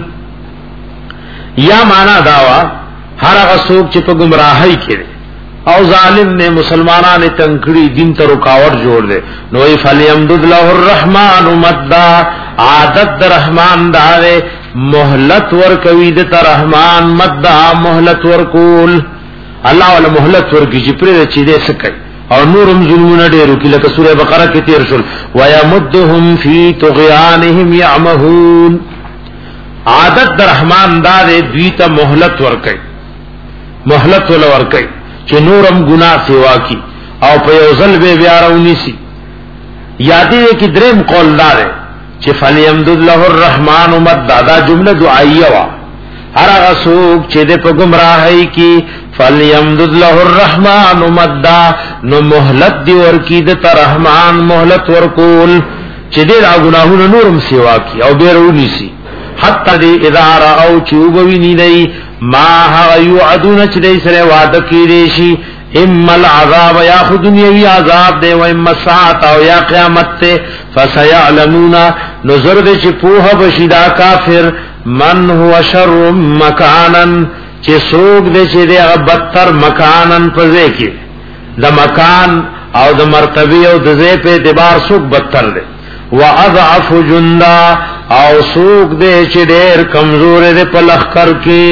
Speaker 2: یا معنا داوا هر غسوک چې په گمراهی کې او ظالم نے مسلمانان تنکڑی دین ته رکاوٹ جوړ دے نو ای فلیمدد له الرحمن مدا عادت در رحمان دارے مهلت ور کوي د رحمان مدا مهلت ور کول الله ولا مهلت ور کی چې پرې چې دې سکي او نورم ظلمونه ډیرو کې لکه سوره بقره کې تیر شول ويمدهم فی طغیانهم یعمهون عادت در رحمان دارے دوی ته مهلت ور کوي مهلت ول ور کوي چې نورم گناہ سیوا کی او په یو ځل به بیا راونی سي یادې کې دریم قول دار چې فلیمدد له الرحمن مد دا جمله دعائیه وا هر هغه څوک چې د په گمراهۍ کې فلیمدد له الرحمن مد نو مهلت دی ورکی د رحمان مهلت ورکول چې د گناهونو نورم سیوا کی او به راونی سي حتی دې اداره او چوبوي ني دی ما ها یعدون چې دې سره وعده کړي شي اما العذاب یا خود دنیوی عذاب دے و اما ساعت او یا قیامت تے فسیعلمون نظر دے چی پوها بشیدہ کافر من هو شر مکانا چی سوک دے چی دے بدتر مکانا پزے کی دا مکان او دا مرتبی او دا زی پہ اعتبار سوک بدتر دے و اضعف جندا او سوک دے چی دیر کمزور دے پلخ کر کی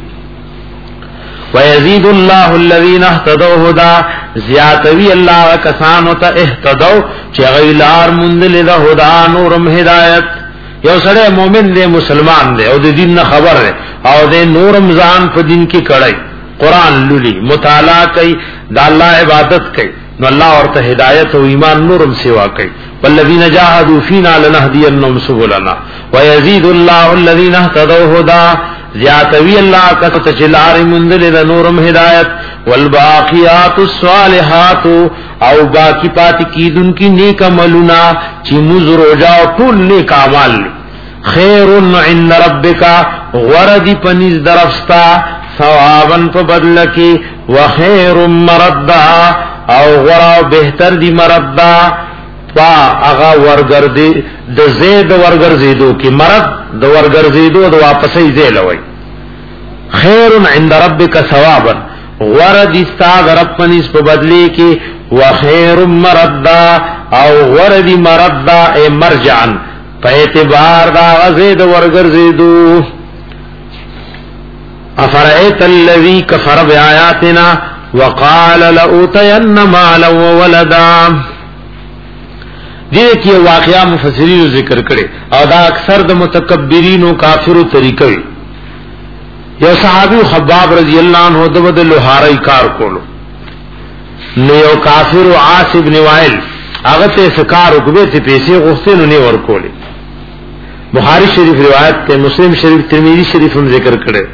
Speaker 2: ويزيد الله الذين اهتدوا هدى زیاتوی الله کسانو ته اهتدوا چې غیلار مندل ده هدا نورم هدایت یو سره مؤمن دی مسلمان دی او د دین نه خبر دی او د نورم ځان په دین کې کړی قران لولي مطالعه کوي د الله عبادت کوي نو الله ورته هدایت او ایمان نورم سیوا کوي والذین جاهدوا فینا لنهدینهم سبلنا ويزيد الله الذين اهتدوا هدى زیاتوی اللہ کسو چلار مندل دا نورم ہدایت والباقیات الصالحات او باقی پاتی کیدن کی نیک عملنا چی مزر و جاو طول نیک عمال خیر عند ربکا غردی پنیز درفستا ثوابا پا بدلکی وخیر مردا او غراو بہتر دی مردا پا اغا ورگردی د زید ورگرزیدو کی مرد د ورگرزیدو د واپسی زیلوی خیر عند ربک ثوابا ورد استاد رب پنیس په بدلی کی وخیر مردا او ورد مردا ای مرجعا په اعتبار دا زید ورگرزیدو افرایت الذی کفر بیااتنا وقال لأوتين مالا وولدا. دې کې واقعا مفسرین ذکر کړي او دا اکثر د متکبرین او کافرو طریقې. یو صحابي خباب رضی الله عنه د بده لوهاري کار کولو، نو یو کافر عاص ابن وائل هغه ته سکار وکړي چې پیسې غوښتل نه ورکولې. بخاری شریف روایت ته، مسلم شریف، ترمذی شریف هم ذکر کړي.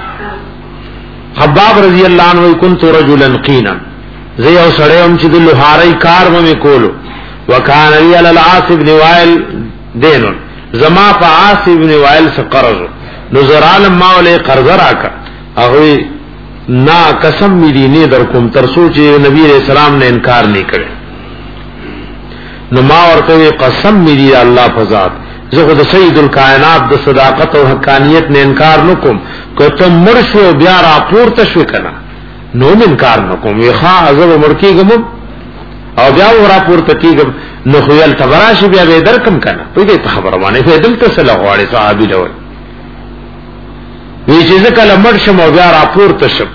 Speaker 2: خباب رضی الله عنه كنت رجلا قینا، زه یو سړی هم چې د لوهاري کار مې کولو. وکان علی العاص ابن وائل دین، زما په عاص ابن وائل څخه قرض، نو زرال ماوله قرض راکا. هغه نا قسم می دی نه در کوم تر سوچ نبی علیہ السلام نے انکار نہیں کړي. نو ما ورته قسم می دی الله په ذات، زه د سید الکائنات د صداقت او حقانیت نه انکار نکوم. کته مرشو بیا را پورته شو کنه نو انکار نکوم. وی ښا ازو مرکیګم او بیا ورا پورته کیګم نو خیال تبراش بیا به درکم کنه. په دې خبره باندې په دلته سره غواړي صحابي له وی چې کله مرشم او بیا را پورته شم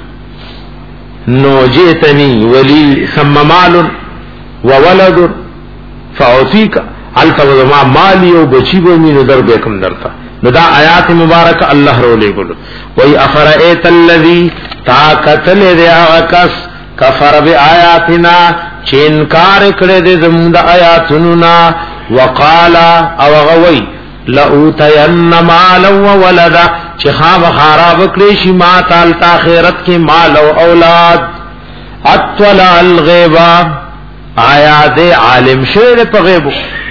Speaker 2: نو جئتنی ولی ثم مال وولد فاعطيك التو ما مالی او بچی به مين در به کوم درته. نو دا آیات مبارک الله رولې ګلو وی افرئت الذی طاقت لرعکس کفر بآیاتنا، چې انکار کړي دې زموږ د آیاتونو نا. وقال او غوی لأوتین مالا وولدا، چې خام خراب کړی شي ما تعالی آخرت کې مال او اولاد. اطلع الغیب، آیا دې عالم شوی په غیب.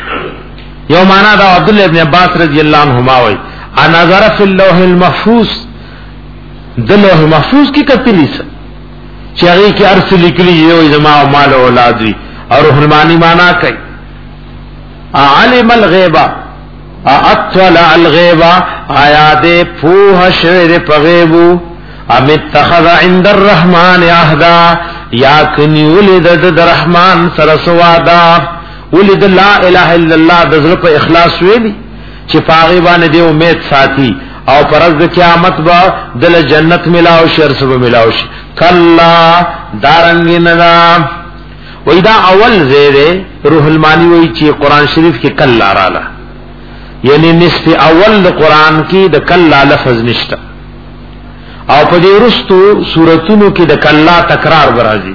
Speaker 2: یو معنا دا عبد الله ابن عباس رضی الله عنهما وای انظر فی اللوح المحفوظ، د لوح محفوظ کې کتلی څه چې هغه کې ارسل لیکلی یو زما مال او اولاد وی. اور رحمانی معنا کوي علم الغیب، اطلع الغیب، آیا دې پوه شوی په غیب. ام اتخذ عند الرحمن عهدا، یا کنی ولید د رحمان سره سوادا. ولید لا اله الا الله د زړه په اخلاص ویلی چې پاغي باندې دې امید ساتي او پرز د قیامت با دل جنت ملاو شر سب ملاو شي. کلا دارنګ نه وای دا اول زیره روح المانی وای چې قران شریف کې کلا رااله، یعنی نصف اول د قران کې د کلا لفظ نشته او په دې رستو سوراتونو کې د کلا تکرار برازي.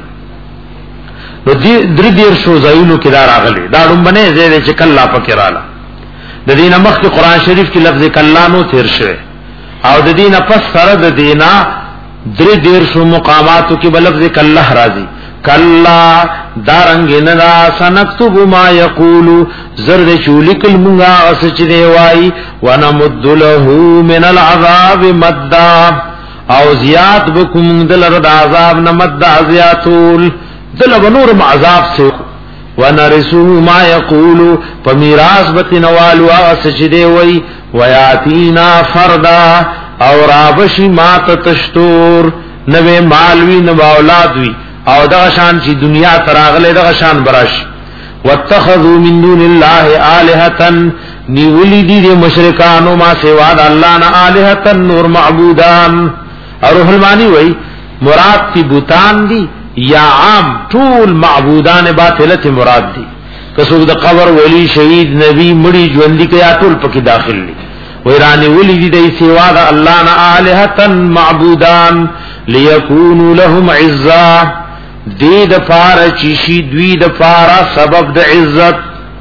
Speaker 2: نو دې درې دیر شو زایونو کې دا راغلي. دا لومبنه زیره چې کلا پکې رااله. د دینه مخکې قران شریف کې لفظ کلا نو تیر شوی او د دینه پس سره د دینه درې دیر شو مقاماتو کې بلفظ کلا راځي. کلا دارنګ نه سنكتب ما یقول، زرد چولیکل مونږه اس چې دی وای ونمد له من العذاب مدا، او زیات بکم دل د عذاب نه مد زیاتول دل بنور عذاب سے. ونرثو ما یقول، فمیراث بتنوالو اس چې دی وای ویاتینا فردا، او رابشی ما تشتور نوې مالوی نو اولاد وی او دا شان چې دنیا تراغله دا شان براش. واتخذوا من دون الله الهه، نیولی دي مشرکانو ما سوا د الله نه الهه نور معبودان. اور المانی وای مراد تی بوتان دی یا عام ټول معبودان باطله مراد دی. کسو د قبر ولی شهید نبی مړي ژوندۍ کیا ټول پکې داخل دي. ویرانی ولی دی سوا د الله نه الهه معبودان ليكونوا لهم عزا، دې د پاره چې شي دوی د پاره سبب د عزت.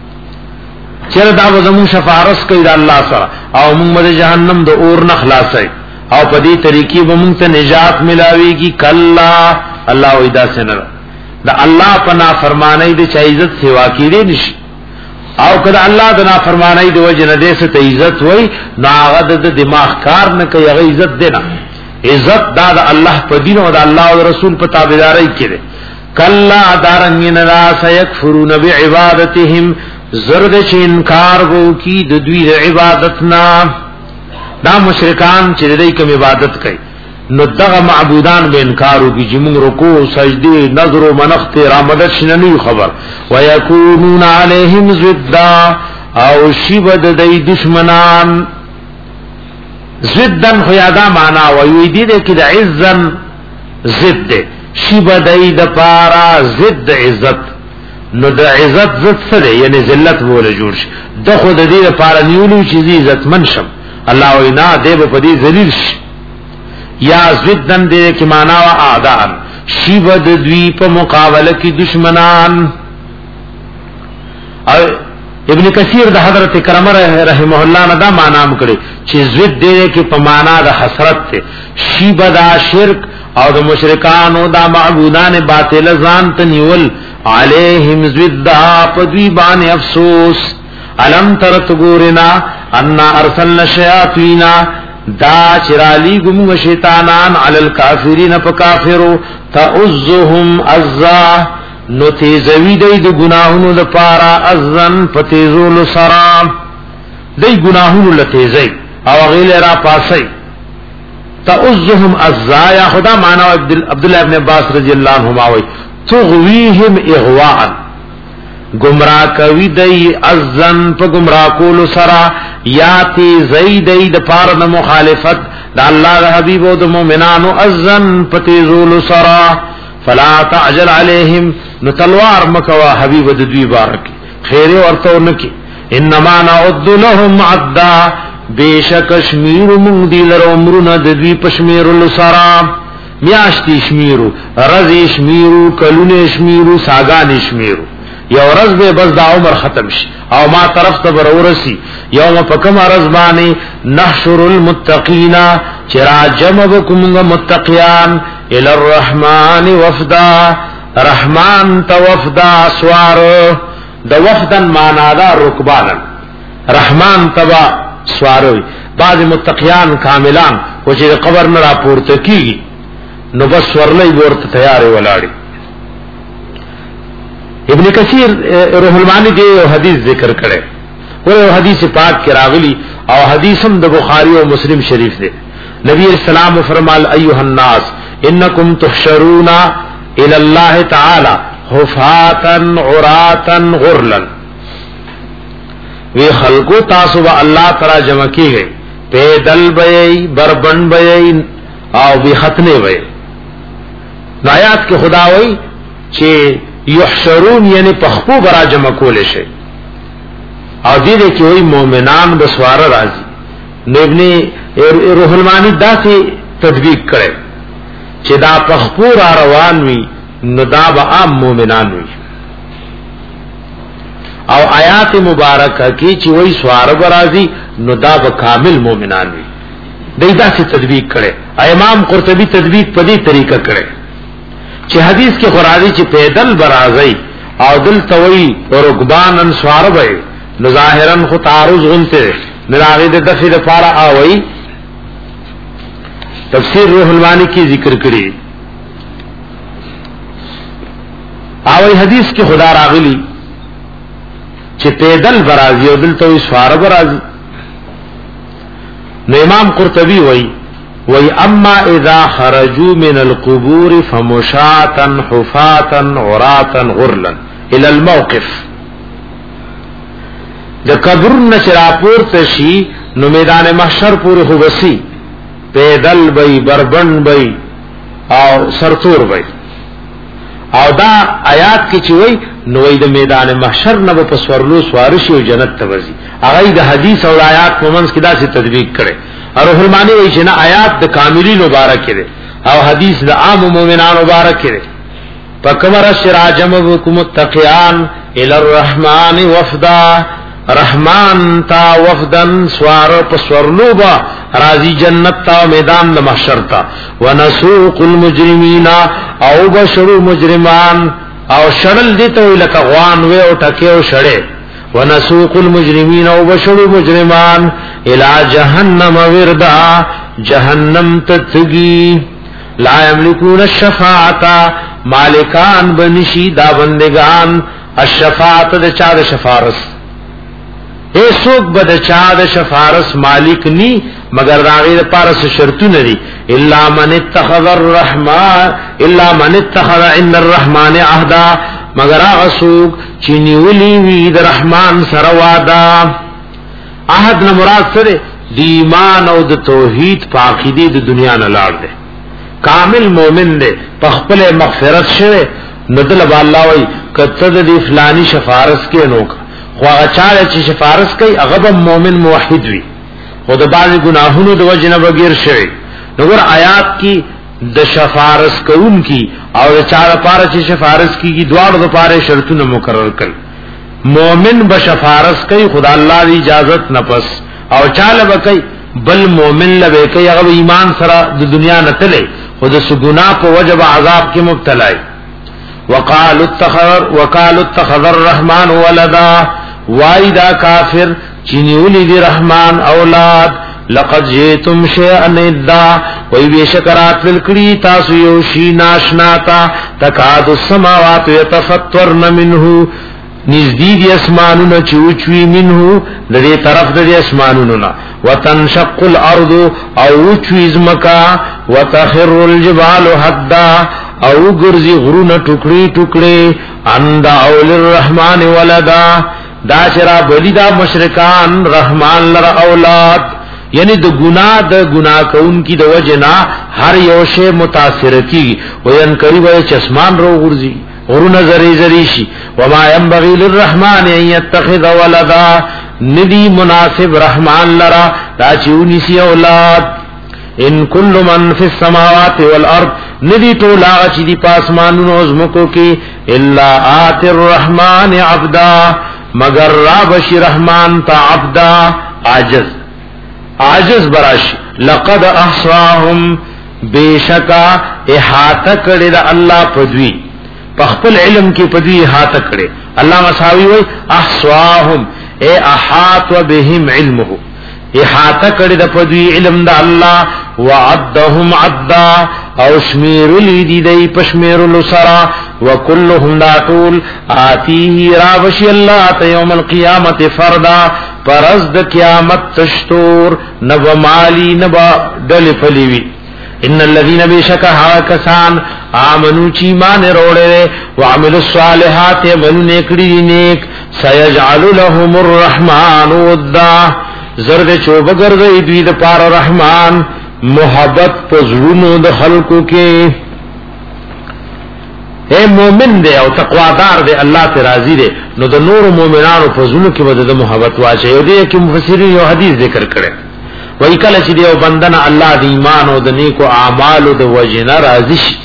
Speaker 2: چر دا زمو شفاعت کوي د الله سره او موږ د جهنم د اور نه خلاصي او په دې طریقې به موږ ته نجات ملاويږي. کلا الله وېدا سره د الله په نافرمانی د چا عزت سیوا کېږي نشي، او کله الله د نافرمانی د وجه نه دې ته عزت وای نو هغه د دماغ کار نه کوي، هغه عزت دینا. عزت دا د الله په دین او د الله او رسول په تابعداري کې ده. کلا دارنګ نه سيكفرون بعبادتهم، زرد چې انکار وو کی د دوی د عبادتنا. دا مشرکان چې دوی کوم عبادت کوي نو دغه معبودان به انکار وکي چې موږ رکوع سجدي نظر او منخت را مدد شنه خبر. ويكونون عليهم ضدا، او شیبد دای دشمنان. ضدن خو یادا معنا وی دی دې کې د عزن ضد ده، شی بدای د پارا ضد عزت. نو د عزت ضد سره یعنی ذلت بوله جوړ شي د خود دې لپاره نیولو چې عزت منشم الله وینا دې په دې ذلیل شي یا ضدن دې کې معنا وا اعداء شی بد دوی په مقابله کې دشمنان. او ابن کثیر د حضرت کرمه رحمه الله نه دا معنا کړي چې ضد دې کې په معنا د حسرت ته شی بدا شرک او د مشرکانو دا معبودان باطل ځان ته نیول علیہم زدا پدوی بان افسوس. علم ترت گورنا انا ارسلنا الشیاطین دا چرالی گم شیطانان علی الکافرین فکافروا تعزهم عزا نو تیزوی دی د گناهونو لپاره ازن فتیزول سرام دی گناهونو لتیزی او غیل را پاسی تعزهم عزا. یا خدا معنی عبداللہ ابن عباس رضی اللہ عنہما وی تغویهم اغواء گمراہ کوي دی ازن په گمراہ کول سرا یاتی زیدی د پار د مخالفت د الله د حبیب او د مؤمنانو ازن پتی زول سرا. فلا تعجل علیہم نو تلوار مکوا حبیب د دوی بارک خیر ورته نکی انما نعد لهم عدا بیشک شمیر من دی لر عمرنا د دوی پشمیر السرا میاشتی شمیرو رزی شمیرو کلون شمیرو ساگان شمیرو یو رز بے بس دا عمر ختم شي او ما طرف ته برورسی یوم پکم رز بانی نحشر المتقین چرا جمع بکم متقیان الى الرحمن وفدا رحمان تا وفدا سوار دا وفدن مانا دا رکبانا رحمان تبا سواروی بعض متقیان کاملان وچه قبر نرا پورتکی نو بس ورلی بورت تیاری ولاړی. ابن کثیر روح المانی دې حدیث ذکر کړي ورو حدیث پاک کې راغلی او حدیث هم د بخاری او مسلم شریف دی. نبی اسلام فرمال ایها الناس انکم تحشرون الى الله تعالی حفاتا عراتا غرلا. وی خلقو تاسو به الله تعالی جمع کیږي پیدل بئی بربند بئی او بی ختنه بئی. آیات کې خدا وای چې یحشرون یعنی پخپو برا جمع کول شي او دې کې وای مؤمنان بسوار راځي. نو ابن روح المانی داسې تطبیق کړي چې دا پخپو را روان وي نو دا به عام مؤمنان وي. او آیات مبارکه کې چې وای سوار راځي نو دا به کامل مؤمنان وي. دې داسې تطبیق کړي. امام قرطبی تطبیق په دې طریقه کړي چې حدیث کې قرآنی چې پیدل برازي او دل توي او رکبان انسوار وي نو ظاهرا خو تعارض غنته نراغه د دفع لپاره اوي. تفسیر روح المانی کی ذکر کړي اوي حدیث کې خدا راغلی چې پیدل برازي او دل توي سوار برازي. نو امام قرطبی وایي وی اما اذا خرجوا من القبور فمشاتا حفاتا عراتا غرلا الى الموقف. د قبر نشراپور تشی نو میدان محشر پورې خو وسی پیدل بئی بربند بئی او سرتور بئی. او دا آیات کی چې وای نو د میدان محشر نه په سورلو سوارشي او جنت ته وځي. هغه د حدیث او آیات په منځ کې داسې تطبیق کړي. اور فرمانی وی چې آیات د کاملین مبارک کړي او حدیث د عام مؤمنان مبارک کړي. فکمر الشراجم بكم التقيان الى الرحمن وفدا رحمان تا وفدن سوار پسورلوبا راضی جنت تا میدان د محشر تا ونسوق المجرمین او بشر مجرمان او شړل دي ته لکه غوان و او ټکه او شړې ونسوق المجرمین او بشر مجرمان الى جهنم وردا جهنم تتگی لا یملکون الشفاعه مالکان بنشی دا بندگان الشفاعت د چا د شفارس اے سوک بد چا د شفارس مالک نی مگر راغی د پارس شرطونه دي الا من اتخذ الرحمن الا من اتخذ عند الرحمن عهدا مگر هغه سوک چې نیولی وی د رحمان سره وعده. عهد نه مراد سره د ایمان او د توحید په عقیده د دنیا نه لاړ دي. کامل مومن دے پخپل مغفرت شوه ندل الله وای کته د فلانی شفارس کې نوکا خو هغه چاله چې شفارس کوي هغه مومن موحد وي خو د بعض ګناهونو د وجنه بغیر شوی نور آیات کی د شفارس کوون کی او د چا لپاره چې شفارس کیږي دواړو لپاره شرطونه مقرر کړ مومن بشفارس کوي خدا الله دی اجازت نه پس او چاله وکي بل مومن لوي کوي هغه ایمان سره د دنیا نه تله خود سګنا په وجب عذاب کې مبتلا وقالوا اتخذ وقالوا اتخذ الرحمن ولدا وایدا کافر چنیولی دی رحمان اولاد لقد جئتم شيئا ندا وای بشکرات لکړی تاسو یو شی ناشناتا تکاد السماوات يتفطرن منه نزدید اسمانونو چوچوی منه لدی طرف د اسمانونو نا وتنشق الارض او چوی زمکا وتخر الجبال حدا او ګرځي غرونه ټوکړي ټوکړي اند اول الرحمن ولدا دا شرا بلی دا مشرکان رحمان لر اولاد یعنی د گناہ د گناہ کون کی د وجنا هر یو شی متاثر کی وین کری وای چشمان رو غرزی غرونه زری زری شي وما ينبغي للرحمن ان يتخذ ولدا ندی مناسب رحمان لرا دا چونی سی اولاد ان کل من فی السماوات والارض ندی تولا چې دی پاسمانونو زمکو کې الا آت الرحمن عبدا مگر را بشی رحمان تا عبدا عاجز عاجز براش لقد احصاهم بیشکا احاطه کړي د الله پدوی پخپل علم کې پدوی احاطه کړي الله مساوی وای احصاهم اے احاط بهم علمه احاطه کړي د پدوی علم د الله وعدهم عدا او شمیر لیدی دی پشمیر لسرا وکلهم داتول آتیه رابشی اللہ تا یوم القیامت فردا پرزد قیامت تشتور نبا مالی نبا دل پلیوی ان الذين بشكها كسان امنوا چیمان روڑے وعملوا الصالحات من نیکڑی نیک سيجعل لهم الرحمن ودا زرد چوب گردی دوی د پار رحمان محبت پزړونو د خلقو کې اے مومن دے او تقوادار دے اللہ تے راضی دے نو د نور مومنانو پزړونو کې بده د محبت واچي او دې کې مفسرین یو حدیث ذکر کړي وای کله چې دیو بندنه الله د ایمان او د نیکو اعمال او د وجنا راضی شي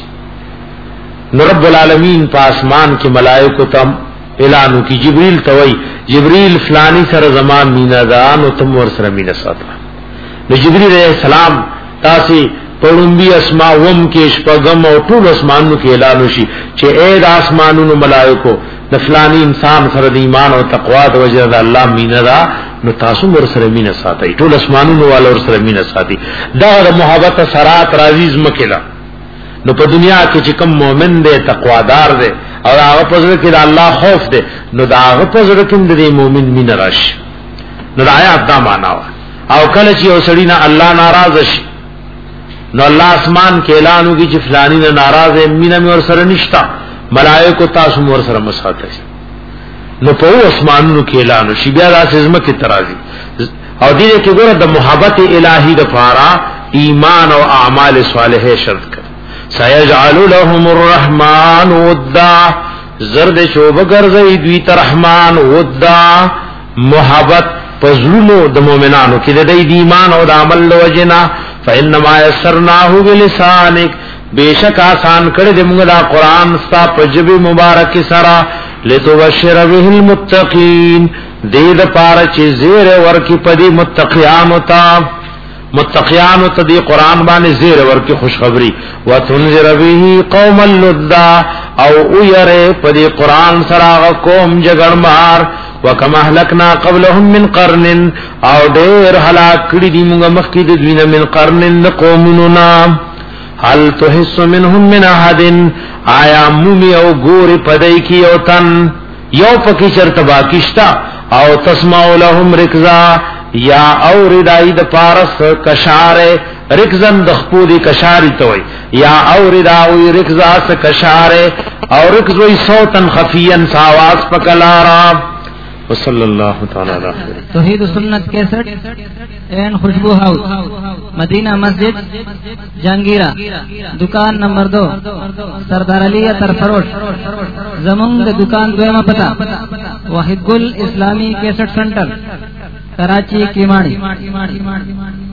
Speaker 2: نو رب العالمین په اسمان کې ملائکه تم اعلانو کی جبريل توي جبريل فلانی سره زمان مینا دان او تم ور سره مینا ساته نو جبريل علیہ السلام تاسی پړمبي اسماء وم کې شپغم او ټول اسمانونو کې اعلان وشي چې اے د اسمانونو ملائکو د فلانی انسان سره د ایمان او تقوا د وجه د الله مینا دا نو تاسو ور سره مینا ساتي ټول اسمانونو والو ور سره مینا ساتي دا د محبت سرات رازیز مکلا نو په دنیا کې چې کوم مؤمن دی تقوادار دی او هغه په ځل کې د الله خوف دی نو دا هغه په ځل کې د مؤمن مینا راشي نو دا آیات دا معنا او کله چې اوسړی نه الله ناراض شي نو الله اسمان کې اعلان وکړي چې فلانی نه ناراض ہے مینا مې ور سره نشتا ملائکه تاسو ور سره مساته نو په اسمانونو کې اعلان وشي بیا راځي زمکه کې ترازی او دې کې ګوره د محبت الہی د فارا ایمان او اعمال صالحه شرط کړ سيجعل لهم الرحمن ودا زرد شوب ګرځي دوی ته رحمان ودا محبت پزلونو د مؤمنانو کې د دې ایمان او د عمل وجنا فانما يسرناه بلسانك بیشک آسان کړه د موږ دا قران ستا په جبه مبارک سره لتبشر به المتقین دې د پاره چې زیر ورکی پدی متقیان وتا متقیان ته دی قران باندې زیر ورکی خوشخبری وتنذر به قوم اللدا او يره په دی قران سره قوم جګړمار وکما اهلکنا قبلهم من قرن او ډیر هلاک کړي دي موږ مخکې د دوی من قرن قومنا هل تحس منهم من احد آیا مومی او ګوري پدای کی او تن یو پکې چرته باکشتا او تسمع لهم رکزا یا او ردای د پارس کشاره رکزن د خپودی کشاری توي یا او رداوی رکزا س کشاره او رکزوی صوتن خفیان ساواز پکلارا वसल्लल्लाहु तआला अला खैर।
Speaker 3: Tauheed Sunnat cassette and Khushboo house, Madina Masjid, Jahangira, दुकान नंबर दो, सरदार अली अतर फरोश। जमुंग दुकान द्वेमा पता वाहिद गुल इस्लामी कैसेट सेंटर, कराची, किमाड़ी।